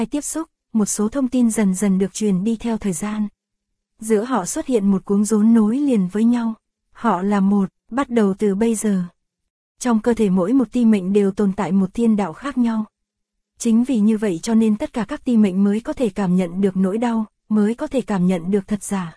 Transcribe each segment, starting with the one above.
tiếp xúc, một số thông tin dần dần được truyền đi theo thời gian. Giữa họ xuất hiện một cuống rốn nối liền với nhau. Họ là một, bắt đầu từ bây giờ. Trong cơ thể mỗi một ti mệnh đều tồn tại một thiên đạo khác nhau. Chính vì như vậy cho nên tất cả các ti mệnh mới có thể cảm nhận được nỗi đau, mới có thể cảm nhận được thật giả.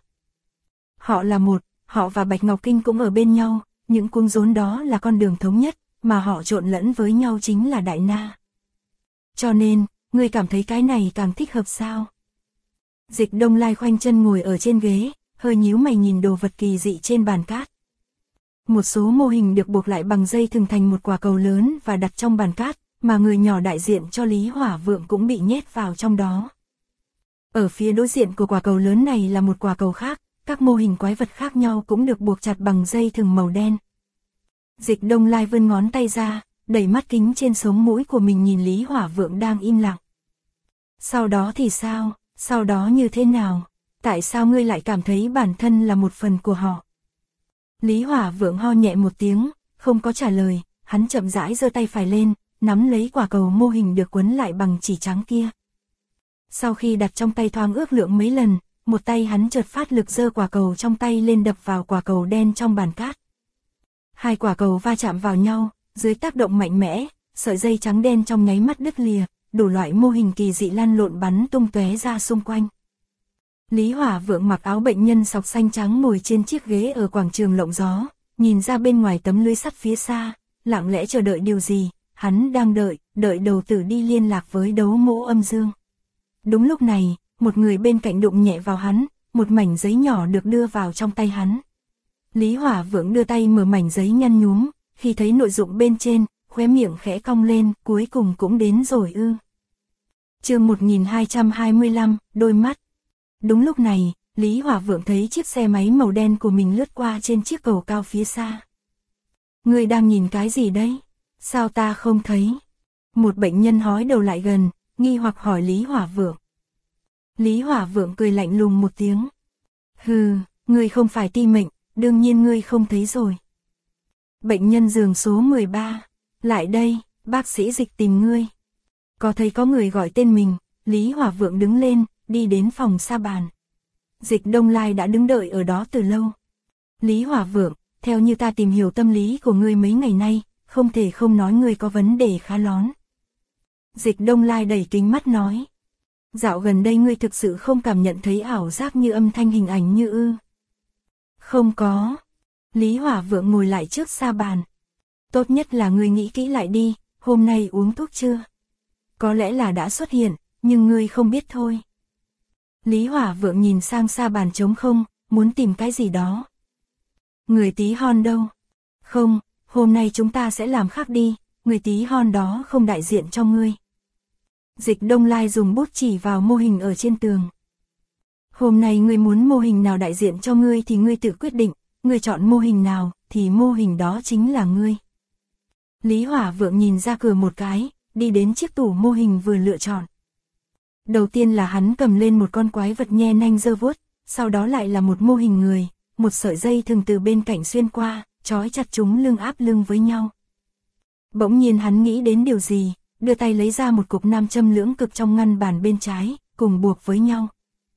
Họ là một, họ và Bạch Ngọc Kinh cũng ở bên nhau, những cuống rốn đó là con đường thống nhất, mà họ trộn lẫn với nhau chính là Đại Na. Cho nên, ngươi cảm thấy cái này càng thích hợp sao? Dịch Đông Lai khoanh chân ngồi ở trên ghế, hơi nhíu mày nhìn đồ vật kỳ dị trên bàn cát. Một số mô hình được buộc lại bằng dây thừng thành một quả cầu lớn và đặt trong bàn cát, mà người nhỏ đại diện cho Lý Hỏa Vượng cũng bị nhét vào trong đó. Ở phía đối diện của quả cầu lớn này là một quả cầu khác, các mô hình quái vật khác nhau cũng được buộc chặt bằng dây thừng màu đen. Dịch Đông Lai vươn ngón tay ra, đẩy mắt kính trên sống mũi của mình nhìn Lý Hỏa Vượng đang im lặng. Sau đó thì sao? Sau đó như thế nào? Tại sao ngươi lại cảm thấy bản thân là một phần của họ? Lý Hỏa Vượng ho nhẹ một tiếng, không có trả lời, hắn chậm rãi giơ tay phải lên, nắm lấy quả cầu mô hình được quấn lại bằng chỉ trắng kia. Sau khi đặt trong tay thoáng ước lượng mấy lần, một tay hắn chợt phát lực giơ quả cầu trong tay lên đập vào quả cầu đen trong bàn cát. Hai quả cầu va chạm vào nhau, dưới tác động mạnh mẽ, sợi dây trắng đen trong nháy mắt đứt lìa, đủ loại mô hình kỳ dị lăn lộn bắn tung tóe ra xung quanh. Lý Hỏa Vượng mặc áo bệnh nhân sọc xanh trắng ngồi trên chiếc ghế ở quảng trường lộng gió, nhìn ra bên ngoài tấm lưới sắt phía xa, lặng lẽ chờ đợi điều gì, hắn đang đợi đầu tử đi liên lạc với Đấu Mỗ Âm Dương. Đúng lúc này, một người bên cạnh đụng nhẹ vào hắn, một mảnh giấy nhỏ được đưa vào trong tay hắn. Lý Hỏa Vượng đưa tay mở mảnh giấy nhăn nhúm, khi thấy nội dung bên trên, khóe miệng khẽ cong lên, cuối cùng cũng đến rồi ư. Chương 1225, đôi mắt. Đúng lúc này, Lý Hỏa Vượng thấy chiếc xe máy màu đen của mình lướt qua trên chiếc cầu cao phía xa. Ngươi đang nhìn cái gì đấy? Sao ta không thấy? Một bệnh nhân hói đầu lại gần, nghi hoặc hỏi Lý Hỏa Vượng. Lý Hỏa Vượng cười lạnh lùng một tiếng. Hừ, ngươi không phải ti mệnh, đương nhiên ngươi không thấy rồi. Bệnh nhân giường số 13, lại đây, bác sĩ Dịch tìm ngươi. Có thấy có người gọi tên mình, Lý Hỏa Vượng đứng lên, đi đến phòng sa bàn. Dịch Đông Lai đã đứng đợi ở đó từ lâu. Lý Hỏa Vượng, theo như ta tìm hiểu tâm lý của ngươi mấy ngày nay, không thể không nói ngươi có vấn đề khá lón. Dịch Đông Lai đẩy kính mắt nói. Dạo gần đây ngươi thực sự không cảm nhận thấy ảo giác như âm thanh hình ảnh như ư? Không có. Lý Hỏa Vượng ngồi lại trước sa bàn. Tốt nhất là ngươi nghĩ kỹ lại đi, hôm nay uống thuốc chưa? Có lẽ là đã xuất hiện, nhưng ngươi không biết thôi. Lý Hỏa Vượng nhìn sang sa bàn trống không, muốn tìm cái gì đó. Người tí hon đâu? Không, hôm nay chúng ta sẽ làm khác đi, người tí hon đó không đại diện cho ngươi. Dịch Đông Lai dùng bút chỉ vào mô hình ở trên tường. Hôm nay ngươi muốn mô hình nào đại diện cho ngươi thì ngươi tự quyết định, ngươi chọn mô hình nào thì mô hình đó chính là ngươi. Lý Hỏa Vượng nhìn ra cửa một cái, đi đến chiếc tủ mô hình vừa lựa chọn. Đầu tiên là hắn cầm lên một con quái vật nhe nanh giơ vuốt, sau đó lại là một mô hình người, một sợi dây thường từ bên cạnh xuyên qua, trói chặt chúng lưng áp lưng với nhau. Bỗng nhiên hắn nghĩ đến điều gì, đưa tay lấy ra một cục nam châm lưỡng cực trong ngăn bàn bên trái, cùng buộc với nhau.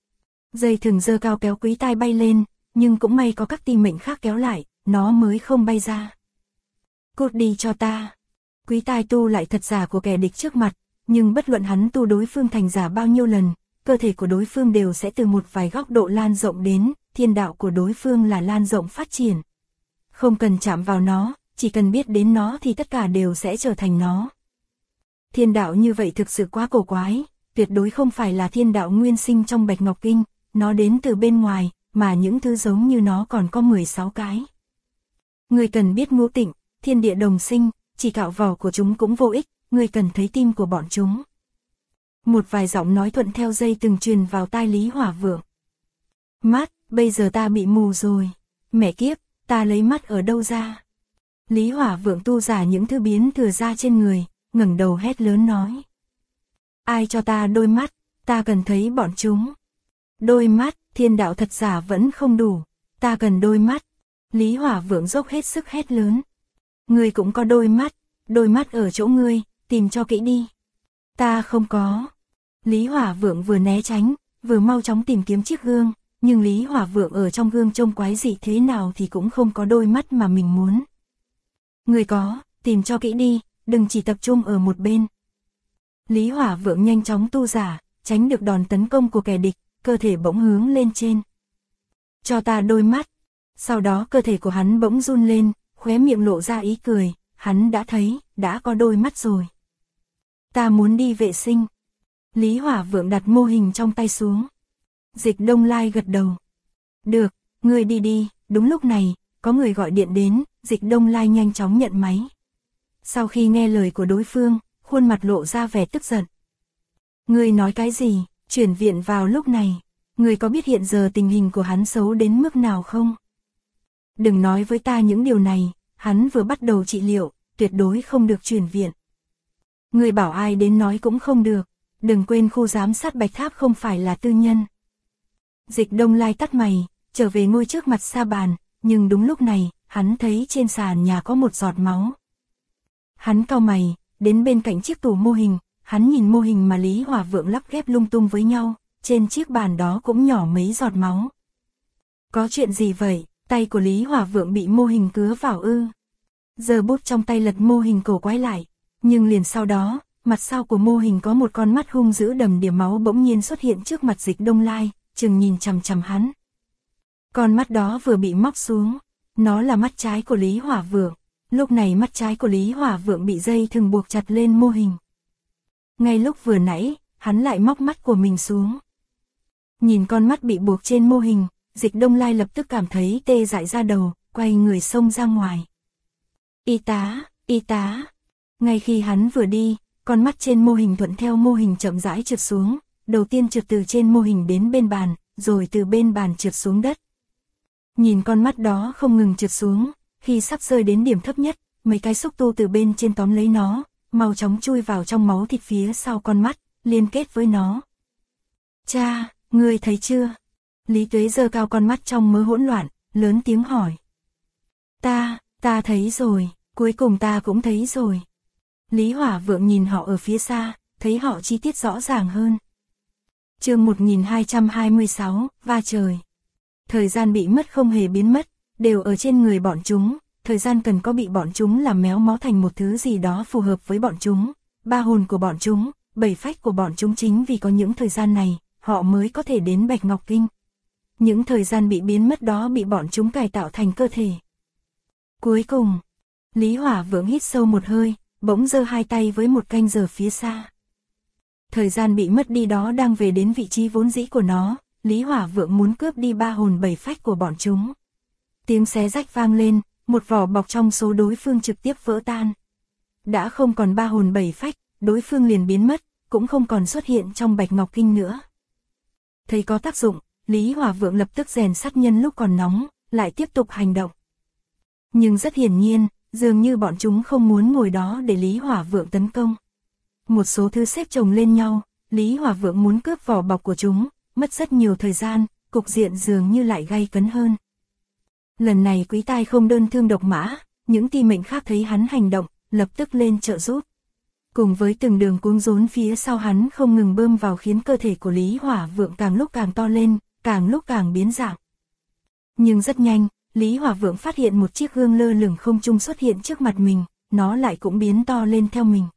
Dây thừng giơ cao kéo quý tai bay lên, nhưng cũng may có các ti mệnh khác kéo lại, nó mới không bay ra. Cút đi cho ta. Quý tai tu lại thật giả của kẻ địch trước mặt, nhưng bất luận hắn tu đối phương thành giả bao nhiêu lần, cơ thể của đối phương đều sẽ từ một vài góc độ lan rộng đến, thiên đạo của đối phương là lan rộng phát triển. Không cần chạm vào nó, chỉ cần biết đến nó thì tất cả đều sẽ trở thành nó. Thiên đạo như vậy thực sự quá cổ quái, tuyệt đối không phải là thiên đạo nguyên sinh trong Bạch Ngọc Kinh, nó đến từ bên ngoài, mà những thứ giống như nó còn có 16 cái. Người cần biết ngũ tịnh, thiên địa đồng sinh, chỉ cạo vỏ của chúng cũng vô ích, người cần thấy tim của bọn chúng. Một vài giọng nói thuận theo dây từng truyền vào tai Lý Hỏa Vượng. Mắt, bây giờ ta bị mù rồi. Mẹ kiếp, ta lấy mắt ở đâu ra? Lý Hỏa Vượng tu giả những thứ biến thừa ra trên người, ngẩng đầu hét lớn nói. Ai cho ta đôi mắt, ta cần thấy bọn chúng. Đôi mắt, thiên đạo thật giả vẫn không đủ, ta cần đôi mắt. Lý Hỏa Vượng dốc hết sức hét lớn. Ngươi cũng có đôi mắt ở chỗ ngươi, tìm cho kỹ đi. Ta không có. Lý Hỏa Vượng vừa né tránh, vừa mau chóng tìm kiếm chiếc gương, nhưng Lý Hỏa Vượng ở trong gương trông quái dị thế nào thì cũng không có đôi mắt mà mình muốn. Người có, tìm cho kỹ đi, đừng chỉ tập trung ở một bên. Lý Hỏa Vượng nhanh chóng tu giả, tránh được đòn tấn công của kẻ địch, cơ thể bỗng hướng lên trên. Cho ta đôi mắt. Sau đó cơ thể của hắn bỗng run lên, khóe miệng lộ ra ý cười, hắn đã thấy, đã có đôi mắt rồi. Ta muốn đi vệ sinh. Lý Hỏa Vượng đặt mô hình trong tay xuống. Dịch Đông Lai gật đầu. Được, ngươi đi đi. Đúng lúc này, có người gọi điện đến, Dịch Đông Lai nhanh chóng nhận máy. Sau khi nghe lời của đối phương, khuôn mặt lộ ra vẻ tức giận. Ngươi nói cái gì, chuyển viện vào lúc này, ngươi có biết hiện giờ tình hình của hắn xấu đến mức nào không? Đừng nói với ta những điều này, hắn vừa bắt đầu trị liệu, tuyệt đối không được chuyển viện. Ngươi bảo ai đến nói cũng không được, đừng quên khu giám sát Bạch Tháp không phải là tư nhân. Dịch Đông Lai tắt mày, trở về ngồi trước mặt sa bàn, nhưng đúng lúc này, hắn thấy trên sàn nhà có một giọt máu. Hắn cau mày, đến bên cạnh chiếc tủ mô hình, hắn nhìn mô hình mà Lý Hỏa Vượng lắp ghép lung tung với nhau, trên chiếc bàn đó cũng nhỏ mấy giọt máu. Có chuyện gì vậy, tay của Lý Hỏa Vượng bị mô hình cứa vào ư? Giờ bút trong tay lật mô hình cổ quái lại, nhưng liền sau đó, mặt sau của mô hình có một con mắt hung dữ đầm đìa máu bỗng nhiên xuất hiện trước mặt Dịch Đông Lai, chừng nhìn chằm chằm hắn. Con mắt đó vừa bị móc xuống, nó là mắt trái của Lý Hỏa Vượng. Lúc này mắt trái của Lý Hỏa Vượng bị dây thừng buộc chặt lên mô hình. Ngay lúc vừa nãy, hắn lại móc mắt của mình xuống. Nhìn con mắt bị buộc trên mô hình, Dịch Đông Lai lập tức cảm thấy tê dại ra đầu, quay người xông ra ngoài. Y tá, y tá. Ngay khi hắn vừa đi, con mắt trên mô hình thuận theo mô hình chậm rãi trượt xuống, đầu tiên trượt từ trên mô hình đến bên bàn, rồi từ bên bàn trượt xuống đất. Nhìn con mắt đó không ngừng trượt xuống, khi sắp rơi đến điểm thấp nhất, mấy cái xúc tu từ bên trên tóm lấy nó, mau chóng chui vào trong máu thịt phía sau con mắt, liên kết với nó. Cha, ngươi thấy chưa? Lý Tuế giơ cao con mắt trong mớ hỗn loạn, lớn tiếng hỏi. Ta thấy rồi, cuối cùng ta cũng thấy rồi. Lý Hỏa Vượng nhìn họ ở phía xa, thấy họ chi tiết rõ ràng hơn. Chương 1226, va trời. Thời gian bị mất không hề biến mất, đều ở trên người bọn chúng, thời gian cần có bị bọn chúng làm méo mó thành một thứ gì đó phù hợp với bọn chúng, ba hồn của bọn chúng, bảy phách của bọn chúng chính vì có những thời gian này, họ mới có thể đến Bạch Ngọc Kinh. Những thời gian bị biến mất đó bị bọn chúng cải tạo thành cơ thể. Cuối cùng, Lý Hỏa Vượng hít sâu một hơi, bỗng giơ hai tay với một canh giờ phía xa. Thời gian bị mất đi đó đang về đến vị trí vốn dĩ của nó, Lý Hỏa Vượng muốn cướp đi ba hồn bảy phách của bọn chúng. Tiếng xé rách vang lên, một vỏ bọc trong số đối phương trực tiếp vỡ tan. Đã không còn ba hồn bảy phách, đối phương liền biến mất, cũng không còn xuất hiện trong Bạch Ngọc Kinh nữa. Thấy có tác dụng, Lý Hỏa Vượng lập tức rèn sắt nhân lúc còn nóng, lại tiếp tục hành động. Nhưng rất hiển nhiên, dường như bọn chúng không muốn ngồi đó để Lý Hỏa Vượng tấn công. Một số thứ xếp chồng lên nhau, Lý Hỏa Vượng muốn cướp vỏ bọc của chúng, mất rất nhiều thời gian, cục diện dường như lại gay cấn hơn. Lần này Quý Tai không đơn thương độc mã, những ti mệnh khác thấy hắn hành động, lập tức lên trợ giúp. Cùng với từng đường cuống rốn phía sau hắn không ngừng bơm vào khiến cơ thể của Lý Hỏa Vượng càng lúc càng to lên, càng lúc càng biến dạng. Nhưng rất nhanh, Lý Hỏa Vượng phát hiện một chiếc gương lơ lửng không trung xuất hiện trước mặt mình, nó lại cũng biến to lên theo mình.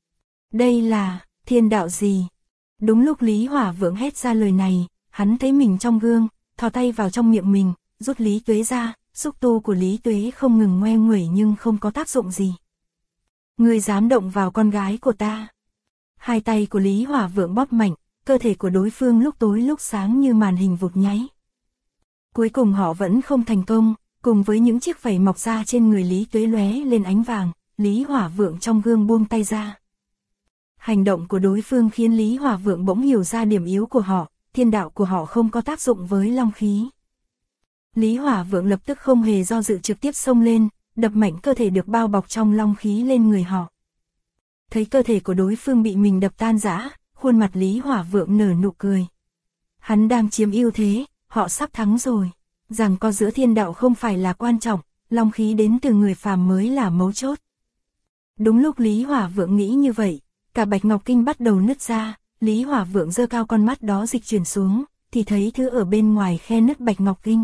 Đây là thiên đạo gì? Đúng lúc Lý Hỏa Vượng hét ra lời này, hắn thấy mình trong gương, thò tay vào trong miệng mình, rút Lý Tuế ra, xúc tu của Lý Tuế không ngừng ngoe nguẩy nhưng không có tác dụng gì. Ngươi dám động vào con gái của ta? Hai tay của Lý Hỏa Vượng bóp mạnh, cơ thể của đối phương lúc tối lúc sáng như màn hình vụt nháy. Cuối cùng họ vẫn không thành công, cùng với những chiếc vảy mọc ra trên người Lý Tuế lóe lên ánh vàng, Lý Hỏa Vượng trong gương buông tay ra. Hành động của đối phương khiến Lý Hỏa Vượng bỗng hiểu ra điểm yếu của họ, thiên đạo của họ không có tác dụng với long khí. Lý Hỏa Vượng lập tức không hề do dự trực tiếp xông lên, đập mạnh cơ thể được bao bọc trong long khí lên người họ. Thấy cơ thể của đối phương bị mình đập tan rã, khuôn mặt Lý Hỏa Vượng nở nụ cười. Hắn đang chiếm ưu thế, họ sắp thắng rồi. Rằng có giữa thiên đạo không phải là quan trọng, long khí đến từ người phàm mới là mấu chốt. Đúng lúc Lý Hỏa Vượng nghĩ như vậy, cả Bạch Ngọc Kinh bắt đầu nứt ra, Lý Hỏa Vượng giơ cao con mắt đó dịch chuyển xuống, thì thấy thứ ở bên ngoài khe nứt Bạch Ngọc Kinh.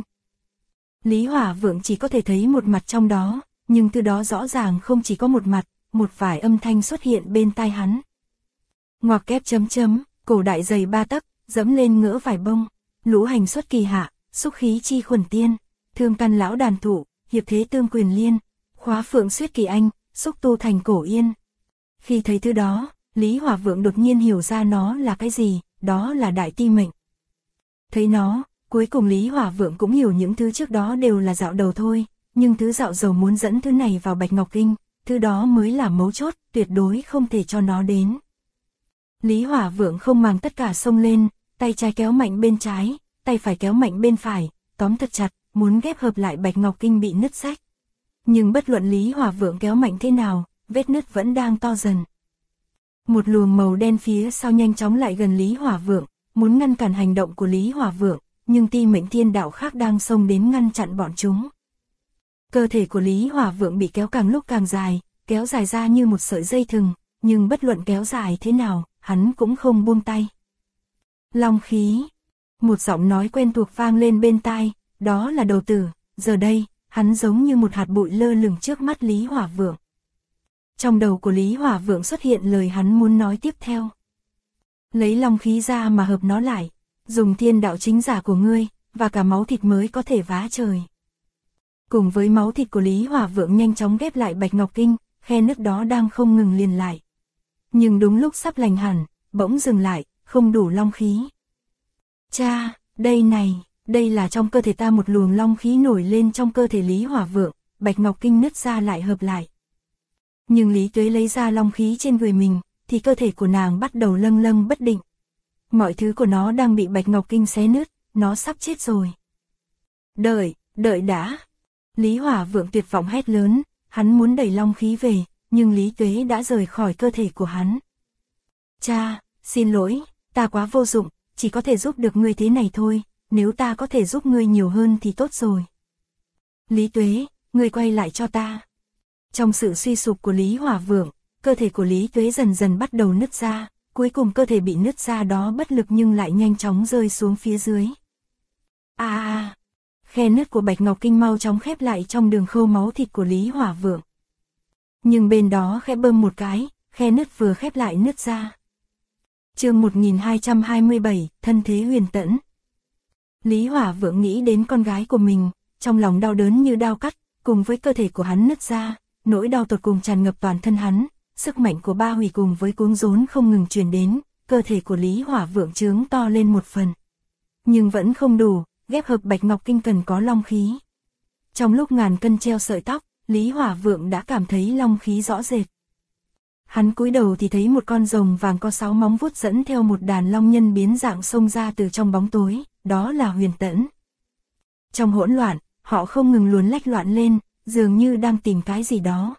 Lý Hỏa Vượng chỉ có thể thấy một mặt trong đó, nhưng thứ đó rõ ràng không chỉ có một mặt, một vài âm thanh xuất hiện bên tai hắn. Ngoặc kép chấm chấm, cổ đại dày 3 tấc, dẫm lên ngỡ vải bông, lũ hành xuất kỳ hạ, xúc khí chi khuẩn tiên, thương căn lão đàn thụ, hiệp thế tương quyền liên, khóa phượng xuyết kỳ anh, xúc tu thành cổ yên. Khi thấy thứ đó, Lý Hỏa Vượng đột nhiên hiểu ra nó là cái gì, đó là đại ti mệnh. Thấy nó, cuối cùng Lý Hỏa Vượng cũng hiểu những thứ trước đó đều là dạo đầu thôi, nhưng thứ dạo dầu muốn dẫn thứ này vào Bạch Ngọc Kinh, thứ đó mới là mấu chốt, tuyệt đối không thể cho nó đến. Lý Hỏa Vượng không màng tất cả xông lên, tay trái kéo mạnh bên trái, tay phải kéo mạnh bên phải, tóm thật chặt, muốn ghép hợp lại Bạch Ngọc Kinh bị nứt rách. Nhưng bất luận Lý Hỏa Vượng kéo mạnh thế nào, vết nứt vẫn đang to dần. Một luồng màu đen phía sau nhanh chóng lại gần Lý Hỏa Vượng, muốn ngăn cản hành động của Lý Hỏa Vượng, nhưng ti mệnh thiên đạo khác đang xông đến ngăn chặn bọn chúng. Cơ thể của Lý Hỏa Vượng bị kéo càng lúc càng dài, kéo dài ra như một sợi dây thừng, nhưng bất luận kéo dài thế nào, hắn cũng không buông tay. Long khí. Một giọng nói quen thuộc vang lên bên tai, đó là Đầu Tử, giờ đây, hắn giống như một hạt bụi lơ lửng trước mắt Lý Hỏa Vượng. Trong đầu của Lý Hỏa Vượng xuất hiện lời hắn muốn nói tiếp theo. Lấy long khí ra mà hợp nó lại, dùng thiên đạo chính giả của ngươi, và cả máu thịt mới có thể vá trời. Cùng với máu thịt của Lý Hỏa Vượng nhanh chóng ghép lại Bạch Ngọc Kinh, khe nứt đó đang không ngừng liền lại. Nhưng đúng lúc sắp lành hẳn, bỗng dừng lại, không đủ long khí. Cha, đây là trong cơ thể ta. Một luồng long khí nổi lên trong cơ thể Lý Hỏa Vượng, Bạch Ngọc Kinh nứt ra lại hợp lại. Nhưng Lý Tuế lấy ra long khí trên người mình, thì cơ thể của nàng bắt đầu lâng lâng bất định. Mọi thứ của nó đang bị Bạch Ngọc Kinh xé nứt, nó sắp chết rồi. Đợi đã. Lý Hỏa Vượng tuyệt vọng hét lớn, hắn muốn đẩy long khí về, nhưng Lý Tuế đã rời khỏi cơ thể của hắn. Cha, xin lỗi, ta quá vô dụng, chỉ có thể giúp được ngươi thế này thôi, nếu ta có thể giúp ngươi nhiều hơn thì tốt rồi. Lý Tuế, ngươi quay lại cho ta. Trong sự suy sụp của Lý Hỏa Vượng, cơ thể của Lý Tuế dần dần bắt đầu nứt ra, cuối cùng cơ thể bị nứt ra đó bất lực nhưng lại nhanh chóng rơi xuống phía dưới. Khe nứt của Bạch Ngọc Kinh mau chóng khép lại trong đường khâu máu thịt của Lý Hỏa Vượng. Nhưng bên đó khẽ bơm một cái, khe nứt vừa khép lại nứt ra. Chương 1227, thân thế huyền tẫn. Lý Hỏa Vượng nghĩ đến con gái của mình, trong lòng đau đớn như đao cắt, cùng với cơ thể của hắn nứt ra, nỗi đau tột cùng tràn ngập toàn thân hắn, sức mạnh của ba hủy cùng với cuống rốn không ngừng truyền đến, cơ thể của Lý Hỏa Vượng trướng to lên một phần. Nhưng vẫn không đủ, ghép hợp Bạch Ngọc Kinh cần có long khí. Trong lúc ngàn cân treo sợi tóc, Lý Hỏa Vượng đã cảm thấy long khí rõ rệt. Hắn cúi đầu thì thấy một con rồng vàng có 6 móng vuốt dẫn theo một đàn long nhân biến dạng xông ra từ trong bóng tối, đó là Huyền Tẫn. Trong hỗn loạn, họ không ngừng luồn lách loạn lên, dường như đang tìm cái gì đó.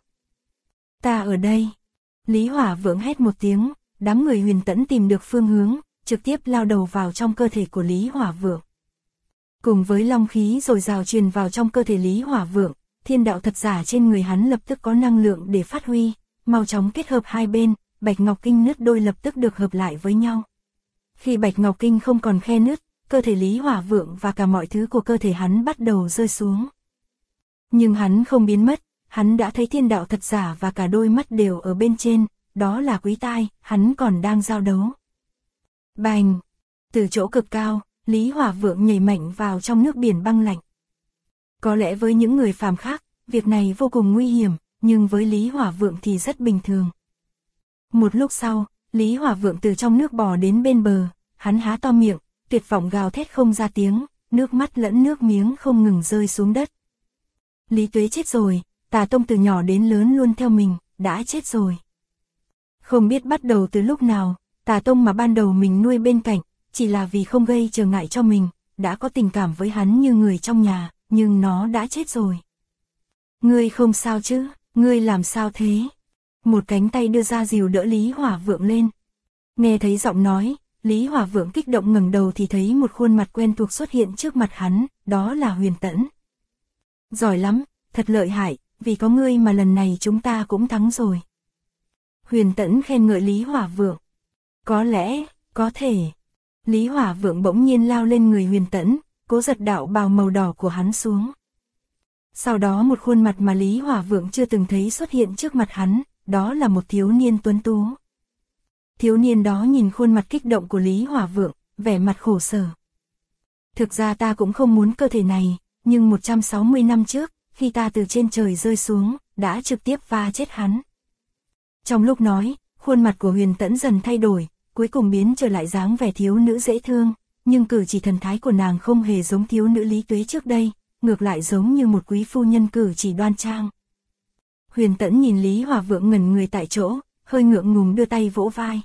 Ta ở đây. Lý Hỏa Vượng hét một tiếng, đám người Huyền Tẫn tìm được phương hướng, trực tiếp lao đầu vào trong cơ thể của Lý Hỏa Vượng. Cùng với long khí dồi dào truyền vào trong cơ thể Lý Hỏa Vượng, thiên đạo thật giả trên người hắn lập tức có năng lượng để phát huy, mau chóng kết hợp hai bên, Bạch Ngọc Kinh nứt đôi lập tức được hợp lại với nhau. Khi Bạch Ngọc Kinh không còn khe nứt, cơ thể Lý Hỏa Vượng và cả mọi thứ của cơ thể hắn bắt đầu rơi xuống. Nhưng hắn không biến mất, hắn đã thấy thiên đạo thật giả và cả đôi mắt đều ở bên trên, đó là Quý Tai, hắn còn đang giao đấu. Bành! Từ chỗ cực cao, Lý Hỏa Vượng nhảy mạnh vào trong nước biển băng lạnh. Có lẽ với những người phàm khác, việc này vô cùng nguy hiểm, nhưng với Lý Hỏa Vượng thì rất bình thường. Một lúc sau, Lý Hỏa Vượng từ trong nước bò đến bên bờ, hắn há to miệng, tuyệt vọng gào thét không ra tiếng, nước mắt lẫn nước miếng không ngừng rơi xuống đất. Lý Tuế chết rồi, Tà Tông từ nhỏ đến lớn luôn theo mình, đã chết rồi. Không biết bắt đầu từ lúc nào, Tà Tông mà ban đầu mình nuôi bên cạnh, chỉ là vì không gây trở ngại cho mình, đã có tình cảm với hắn như người trong nhà, nhưng nó đã chết rồi. Ngươi không sao chứ, ngươi làm sao thế? Một cánh tay đưa ra dìu đỡ Lý Hỏa Vượng lên. Nghe thấy giọng nói, Lý Hỏa Vượng kích động ngẩng đầu thì thấy một khuôn mặt quen thuộc xuất hiện trước mặt hắn, đó là Huyền Tẫn. Giỏi lắm, thật lợi hại, vì có ngươi mà lần này chúng ta cũng thắng rồi. Huyền Tẫn khen ngợi Lý Hỏa Vượng. Có lẽ, Có thể. Lý Hỏa Vượng bỗng nhiên lao lên người Huyền Tẫn, cố giật đạo bào màu đỏ của hắn xuống. Sau đó một khuôn mặt mà Lý Hỏa Vượng chưa từng thấy xuất hiện trước mặt hắn, đó là một thiếu niên tuấn tú. Thiếu niên đó nhìn khuôn mặt kích động của Lý Hỏa Vượng, vẻ mặt khổ sở. Thực ra ta cũng không muốn cơ thể này, nhưng 160 năm trước, khi ta từ trên trời rơi xuống, đã trực tiếp va chết hắn. Trong lúc nói, khuôn mặt của Huyền Tẫn dần thay đổi, cuối cùng biến trở lại dáng vẻ thiếu nữ dễ thương, nhưng cử chỉ thần thái của nàng không hề giống thiếu nữ Lý Tuế trước đây, ngược lại giống như một quý phu nhân cử chỉ đoan trang. Huyền Tẫn nhìn Lý Hỏa Vượng ngẩn người tại chỗ, hơi ngượng ngùng đưa tay vỗ vai.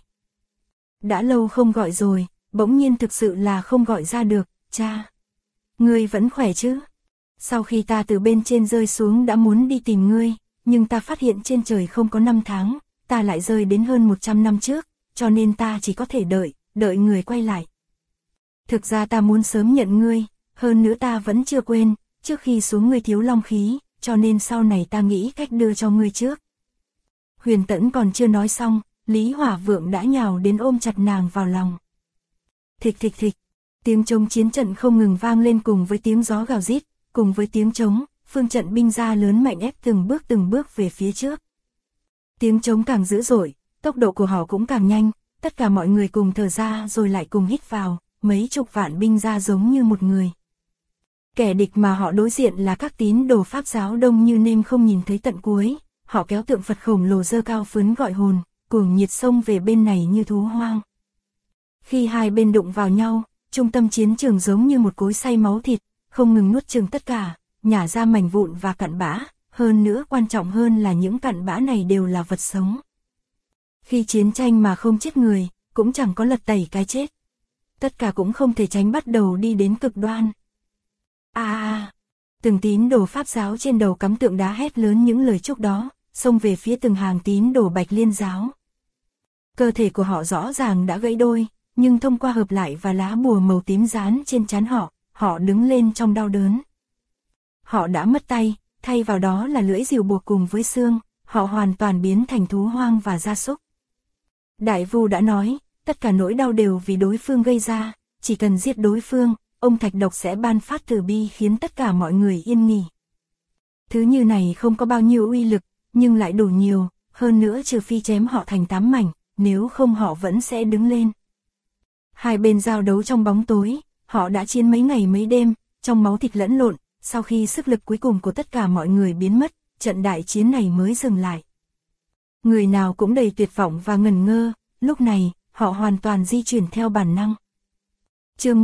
Đã lâu không gọi rồi, bỗng nhiên thực sự là không gọi ra được, cha. Ngươi vẫn khỏe chứ? Sau khi ta từ bên trên rơi xuống đã muốn đi tìm ngươi, nhưng ta phát hiện trên trời không có 5 tháng, ta lại rơi đến hơn 100 năm trước, cho nên ta chỉ có thể đợi người quay lại. Thực ra ta muốn sớm nhận ngươi, hơn nữa ta vẫn chưa quên, trước khi xuống ngươi thiếu long khí, cho nên sau này ta nghĩ cách đưa cho ngươi trước. Huyền Tẫn còn chưa nói xong, Lý Hỏa Vượng đã nhào đến ôm chặt nàng vào lòng. Thịch thịch thịch, tiếng trống chiến trận không ngừng vang lên cùng với tiếng gió gào rít, cùng với tiếng trống, phương trận binh ra lớn mạnh ép từng bước về phía trước. Tiếng trống càng dữ dội, tốc độ của họ cũng càng nhanh, tất cả mọi người cùng thở ra rồi lại cùng hít vào, mấy chục vạn binh ra giống như một người. Kẻ địch mà họ đối diện là các tín đồ Pháp giáo đông như nêm không nhìn thấy tận cuối, họ kéo tượng Phật khổng lồ dơ cao phấn gọi hồn, cuồng nhiệt xông về bên này như thú hoang. Khi hai bên đụng vào nhau, trung tâm chiến trường giống như một cối xay máu thịt, không ngừng nuốt chửng tất cả, nhả ra mảnh vụn và cặn bã, hơn nữa quan trọng hơn là những cặn bã này đều là vật sống. Khi chiến tranh mà không chết người, cũng chẳng có lật tẩy cái chết. Tất cả cũng không thể tránh bắt đầu đi đến cực đoan. Từng tín đồ Pháp giáo trên đầu cắm tượng đá hét lớn những lời chúc đó, xông về phía từng hàng tín đồ Bạch Liên giáo. Cơ thể của họ rõ ràng đã gãy đôi, nhưng thông qua hợp lại và lá bùa màu tím dán trên trán họ, họ đứng lên trong đau đớn. Họ đã mất tay, thay vào đó là lưỡi rìu buộc cùng với xương, họ hoàn toàn biến thành thú hoang và gia súc. Đại Vu đã nói, tất cả nỗi đau đều vì đối phương gây ra, chỉ cần giết đối phương, ông Thạch Độc sẽ ban phát từ bi khiến tất cả mọi người yên nghỉ. Thứ như này không có bao nhiêu uy lực, nhưng lại đủ nhiều, hơn nữa trừ phi chém họ thành 8 mảnh, nếu không họ vẫn sẽ đứng lên. Hai bên giao đấu trong bóng tối, họ đã chiến mấy ngày mấy đêm, trong máu thịt lẫn lộn, sau khi sức lực cuối cùng của tất cả mọi người biến mất, trận đại chiến này mới dừng lại. Người nào cũng đầy tuyệt vọng và ngẩn ngơ, lúc này, họ hoàn toàn di chuyển theo bản năng. Chương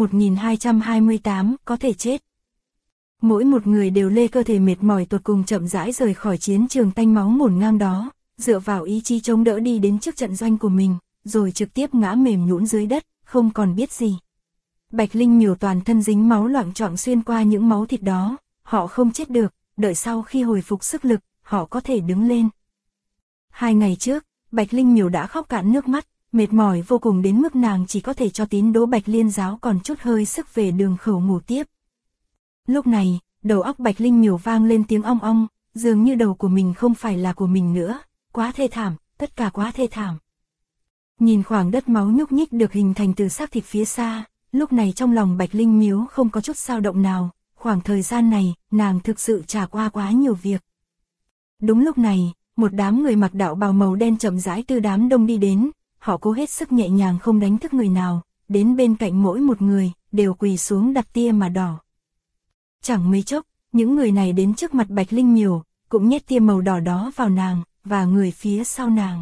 1228, có thể chết. Mỗi một người đều lê cơ thể mệt mỏi tột cùng chậm rãi rời khỏi chiến trường tanh máu ngổn ngang đó, dựa vào ý chí chống đỡ đi đến trước trận doanh của mình, rồi trực tiếp ngã mềm nhũn dưới đất, không còn biết gì. Bạch Linh Miểu toàn thân dính máu loạng choạng xuyên qua những máu thịt đó, họ không chết được, đợi sau khi hồi phục sức lực, họ có thể đứng lên. 2 ngày trước, Bạch Linh Miểu đã khóc cạn nước mắt, mệt mỏi vô cùng đến mức nàng chỉ có thể cho tín đồ Bạch Liên giáo còn chút hơi sức về đường khẩu ngủ tiếp. Lúc này, đầu óc Bạch Linh Miểu vang lên tiếng ong ong, dường như đầu của mình không phải là của mình nữa, quá thê thảm, tất cả quá thê thảm. Nhìn khoảng đất máu nhúc nhích được hình thành từ xác thịt phía xa, lúc này trong lòng Bạch Linh Miếu không có chút dao động nào, khoảng thời gian này, nàng thực sự trải qua quá nhiều việc. Đúng lúc này, một đám người mặc đạo bào màu đen chậm rãi từ đám đông đi đến, họ cố hết sức nhẹ nhàng không đánh thức người nào, đến bên cạnh mỗi một người, đều quỳ xuống đặt tia mà đỏ. Chẳng mấy chốc, những người này đến trước mặt Bạch Linh Miểu, cũng nhét tia màu đỏ đó vào nàng, và người phía sau nàng.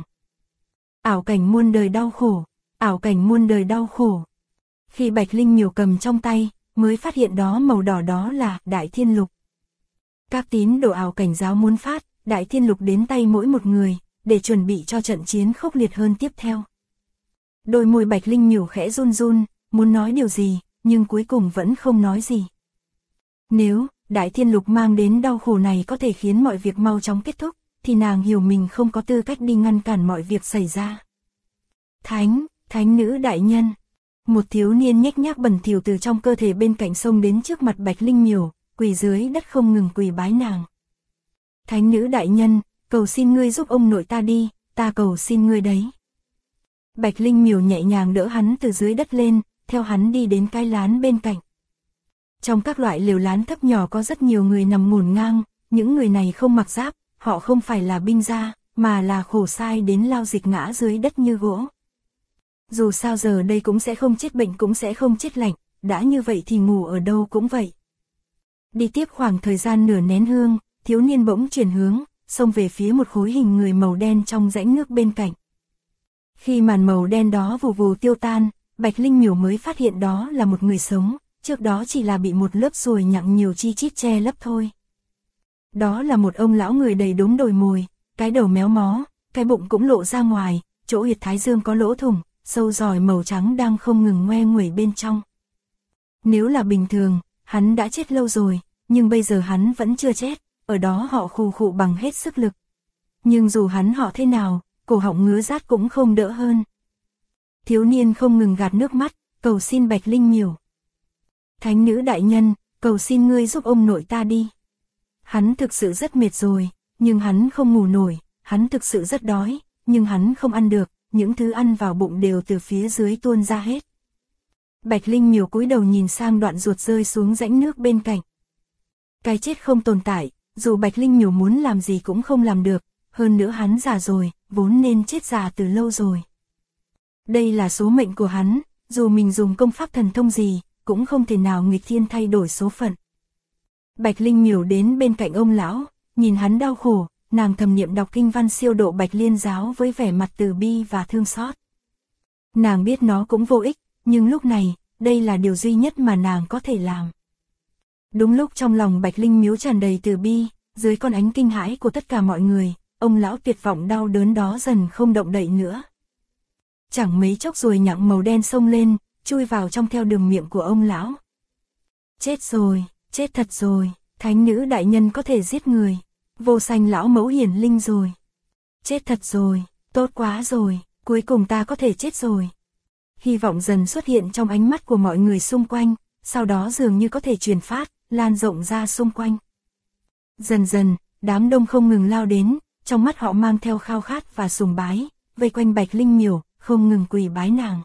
Ảo cảnh muôn đời đau khổ, ảo cảnh muôn đời đau khổ. Khi Bạch Linh Miểu cầm trong tay, mới phát hiện đó màu đỏ đó là Đại Thiên Lục. Các tín đồ ảo cảnh giáo muốn phát Đại Thiên Lục đến tay mỗi một người, để chuẩn bị cho trận chiến khốc liệt hơn tiếp theo. Đôi môi Bạch Linh Miểu khẽ run run, muốn nói điều gì, nhưng cuối cùng vẫn không nói gì. Nếu Đại Thiên Lục mang đến đau khổ này có thể khiến mọi việc mau chóng kết thúc, thì nàng hiểu mình không có tư cách đi ngăn cản mọi việc xảy ra. Thánh nữ đại nhân. Một thiếu niên nhếch nhác bẩn thỉu từ trong cơ thể bên cạnh xông đến trước mặt Bạch Linh Miểu, quỳ dưới đất không ngừng quỳ bái nàng. Thánh nữ đại nhân, cầu xin ngươi giúp ông nội ta đi, ta cầu xin ngươi đấy. Bạch Linh Miểu nhẹ nhàng đỡ hắn từ dưới đất lên, theo hắn đi đến cái lán bên cạnh. Trong các loại lều lán thấp nhỏ có rất nhiều người nằm ngổn ngang, những người này không mặc giáp, họ không phải là binh gia, mà là khổ sai đến lao dịch ngã dưới đất như gỗ. Dù sao giờ đây cũng sẽ không chết bệnh cũng sẽ không chết lạnh, đã như vậy thì ngủ ở đâu cũng vậy. Đi tiếp khoảng thời gian nửa nén hương, thiếu niên bỗng chuyển hướng, xông về phía một khối hình người màu đen trong rãnh nước bên cạnh. Khi màn màu đen đó vù vù tiêu tan, Bạch Linh Miểu mới phát hiện đó là một người sống, trước đó chỉ là bị một lớp ruồi nhặng nhiều chi chít che lấp thôi. Đó là một ông lão người đầy đốm đồi mồi, cái đầu méo mó, cái bụng cũng lộ ra ngoài, chỗ huyệt thái dương có lỗ thủng, sâu giỏi màu trắng đang không ngừng ngoe nguẩy bên trong. Nếu là bình thường, hắn đã chết lâu rồi, nhưng bây giờ hắn vẫn chưa chết, ở đó họ khù khụ bằng hết sức lực. Nhưng dù hắn họ thế nào, cổ họng ngứa rát cũng không đỡ hơn. Thiếu niên không ngừng gạt nước mắt, cầu xin Bạch Linh Miểu. Thánh nữ đại nhân, cầu xin ngươi giúp ông nội ta đi. Hắn thực sự rất mệt rồi, nhưng hắn không ngủ nổi, hắn thực sự rất đói, nhưng hắn không ăn được, những thứ ăn vào bụng đều từ phía dưới tuôn ra hết. Bạch Linh Miểu cúi đầu nhìn sang đoạn ruột rơi xuống rãnh nước bên cạnh. Cái chết không tồn tại, dù Bạch Linh Miểu muốn làm gì cũng không làm được, hơn nữa hắn già rồi, vốn nên chết già từ lâu rồi. Đây là số mệnh của hắn, dù mình dùng công pháp thần thông gì, cũng không thể nào nghịch thiên thay đổi số phận. Bạch Linh Miểu đến bên cạnh ông lão, nhìn hắn đau khổ, nàng thầm niệm đọc kinh văn siêu độ Bạch Liên giáo với vẻ mặt từ bi và thương xót. Nàng biết nó cũng vô ích, nhưng lúc này, đây là điều duy nhất mà nàng có thể làm. Đúng lúc trong lòng Bạch Linh Miếu tràn đầy từ bi, dưới con ánh kinh hãi của tất cả mọi người, ông lão tuyệt vọng đau đớn đó dần không động đậy nữa. Chẳng mấy chốc ruồi nhặng màu đen xông lên, chui vào trong theo đường miệng của ông lão. Chết rồi, chết thật rồi, thánh nữ đại nhân có thể giết người, vô sanh lão mẫu hiển linh rồi. Chết thật rồi, tốt quá rồi, cuối cùng ta có thể chết rồi. Hy vọng dần xuất hiện trong ánh mắt của mọi người xung quanh, sau đó dường như có thể truyền phát, lan rộng ra xung quanh. Dần dần, đám đông không ngừng lao đến, trong mắt họ mang theo khao khát và sùng bái, vây quanh Bạch Linh Miểu, không ngừng quỳ bái nàng.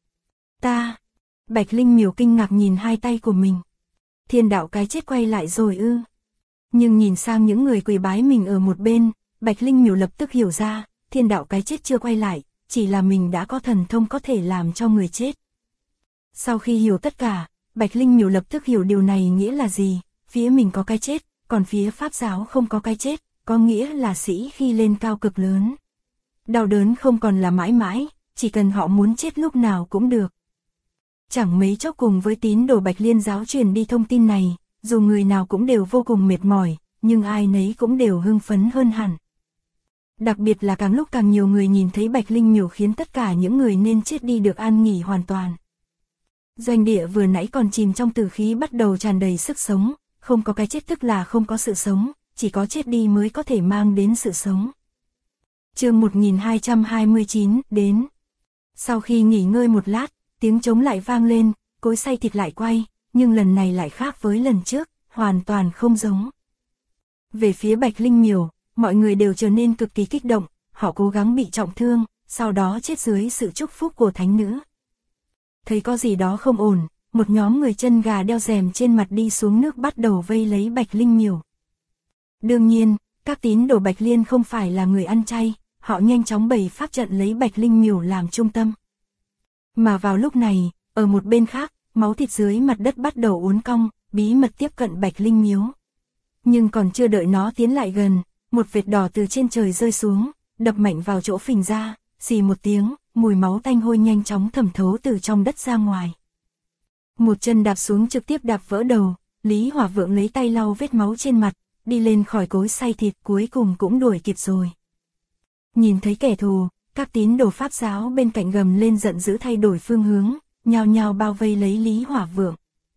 Ta, Bạch Linh Miểu kinh ngạc nhìn hai tay của mình. Thiên đạo cái chết quay lại rồi ư? Nhưng nhìn sang những người quỳ bái mình ở một bên, Bạch Linh Miểu lập tức hiểu ra, thiên đạo cái chết chưa quay lại, chỉ là mình đã có thần thông có thể làm cho người chết. Sau khi hiểu tất cả, Bạch Linh Miểu lập tức hiểu điều này nghĩa là gì, phía mình có cái chết, còn phía Pháp giáo không có cái chết, có nghĩa là sĩ khi lên cao cực lớn. Đau đớn không còn là mãi mãi, chỉ cần họ muốn chết lúc nào cũng được. Chẳng mấy chốc cùng với tín đồ Bạch Liên giáo truyền đi thông tin này, dù người nào cũng đều vô cùng mệt mỏi, nhưng ai nấy cũng đều hưng phấn hơn hẳn. Đặc biệt là càng lúc càng nhiều người nhìn thấy Bạch Linh Miểu khiến tất cả những người nên chết đi được an nghỉ hoàn toàn. Doanh địa vừa nãy còn chìm trong tử khí bắt đầu tràn đầy sức sống, không có cái chết tức là không có sự sống, chỉ có chết đi mới có thể mang đến sự sống. Chương 1229 đến. Sau khi nghỉ ngơi một lát, tiếng trống lại vang lên, cối xay thịt lại quay, nhưng lần này lại khác với lần trước, hoàn toàn không giống. Về phía Bạch Linh Miểu, mọi người đều trở nên cực kỳ kích động, họ cố gắng bị trọng thương, sau đó chết dưới sự chúc phúc của thánh nữ. Thấy có gì đó không ổn, một nhóm người chân gà đeo rèm trên mặt đi xuống nước bắt đầu vây lấy Bạch Linh Miểu. Đương nhiên, các tín đồ Bạch Liên không phải là người ăn chay, họ nhanh chóng bày pháp trận lấy Bạch Linh Miểu làm trung tâm. Mà vào lúc này, ở một bên khác, máu thịt dưới mặt đất bắt đầu uốn cong, bí mật tiếp cận Bạch Linh Miếu. Nhưng còn chưa đợi nó tiến lại gần, một vệt đỏ từ trên trời rơi xuống, đập mạnh vào chỗ phình ra, xì một tiếng, mùi máu tanh hôi nhanh chóng thẩm thấu từ trong đất ra ngoài. Một chân đạp xuống trực tiếp đạp vỡ đầu, Lý Hỏa Vượng lấy tay lau vết máu trên mặt, đi lên khỏi cối xay thịt cuối cùng cũng đuổi kịp rồi. Nhìn thấy kẻ thù, các tín đồ Pháp giáo bên cạnh gầm lên giận dữ thay đổi phương hướng, nhao nhao bao vây lấy Lý Hỏa Vượng.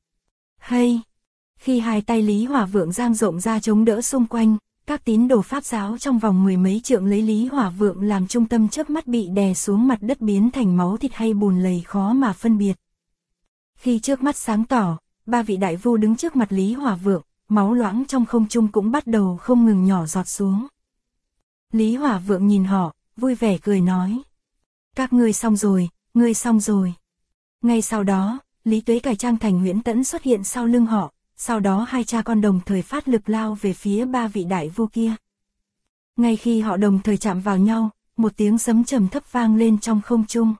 Hay! Khi hai tay Lý Hỏa Vượng dang rộng ra chống đỡ xung quanh, các tín đồ Pháp giáo trong vòng mười mấy trượng lấy Lý Hỏa Vượng làm trung tâm chớp mắt bị đè xuống mặt đất biến thành máu thịt hay bùn lầy khó mà phân biệt. Khi trước mắt sáng tỏ, ba vị đại vu đứng trước mặt Lý Hỏa Vượng, máu loãng trong không trung cũng bắt đầu không ngừng nhỏ giọt xuống. Lý Hỏa Vượng nhìn họ, vui vẻ cười nói. Các ngươi xong rồi, ngươi xong rồi. Ngay sau đó, Lý Tuế cải trang thành Huyễn Tẫn xuất hiện sau lưng họ, sau đó hai cha con đồng thời phát lực lao về phía ba vị đại vua kia. Ngay khi họ đồng thời chạm vào nhau, một tiếng sấm trầm thấp vang lên trong không trung.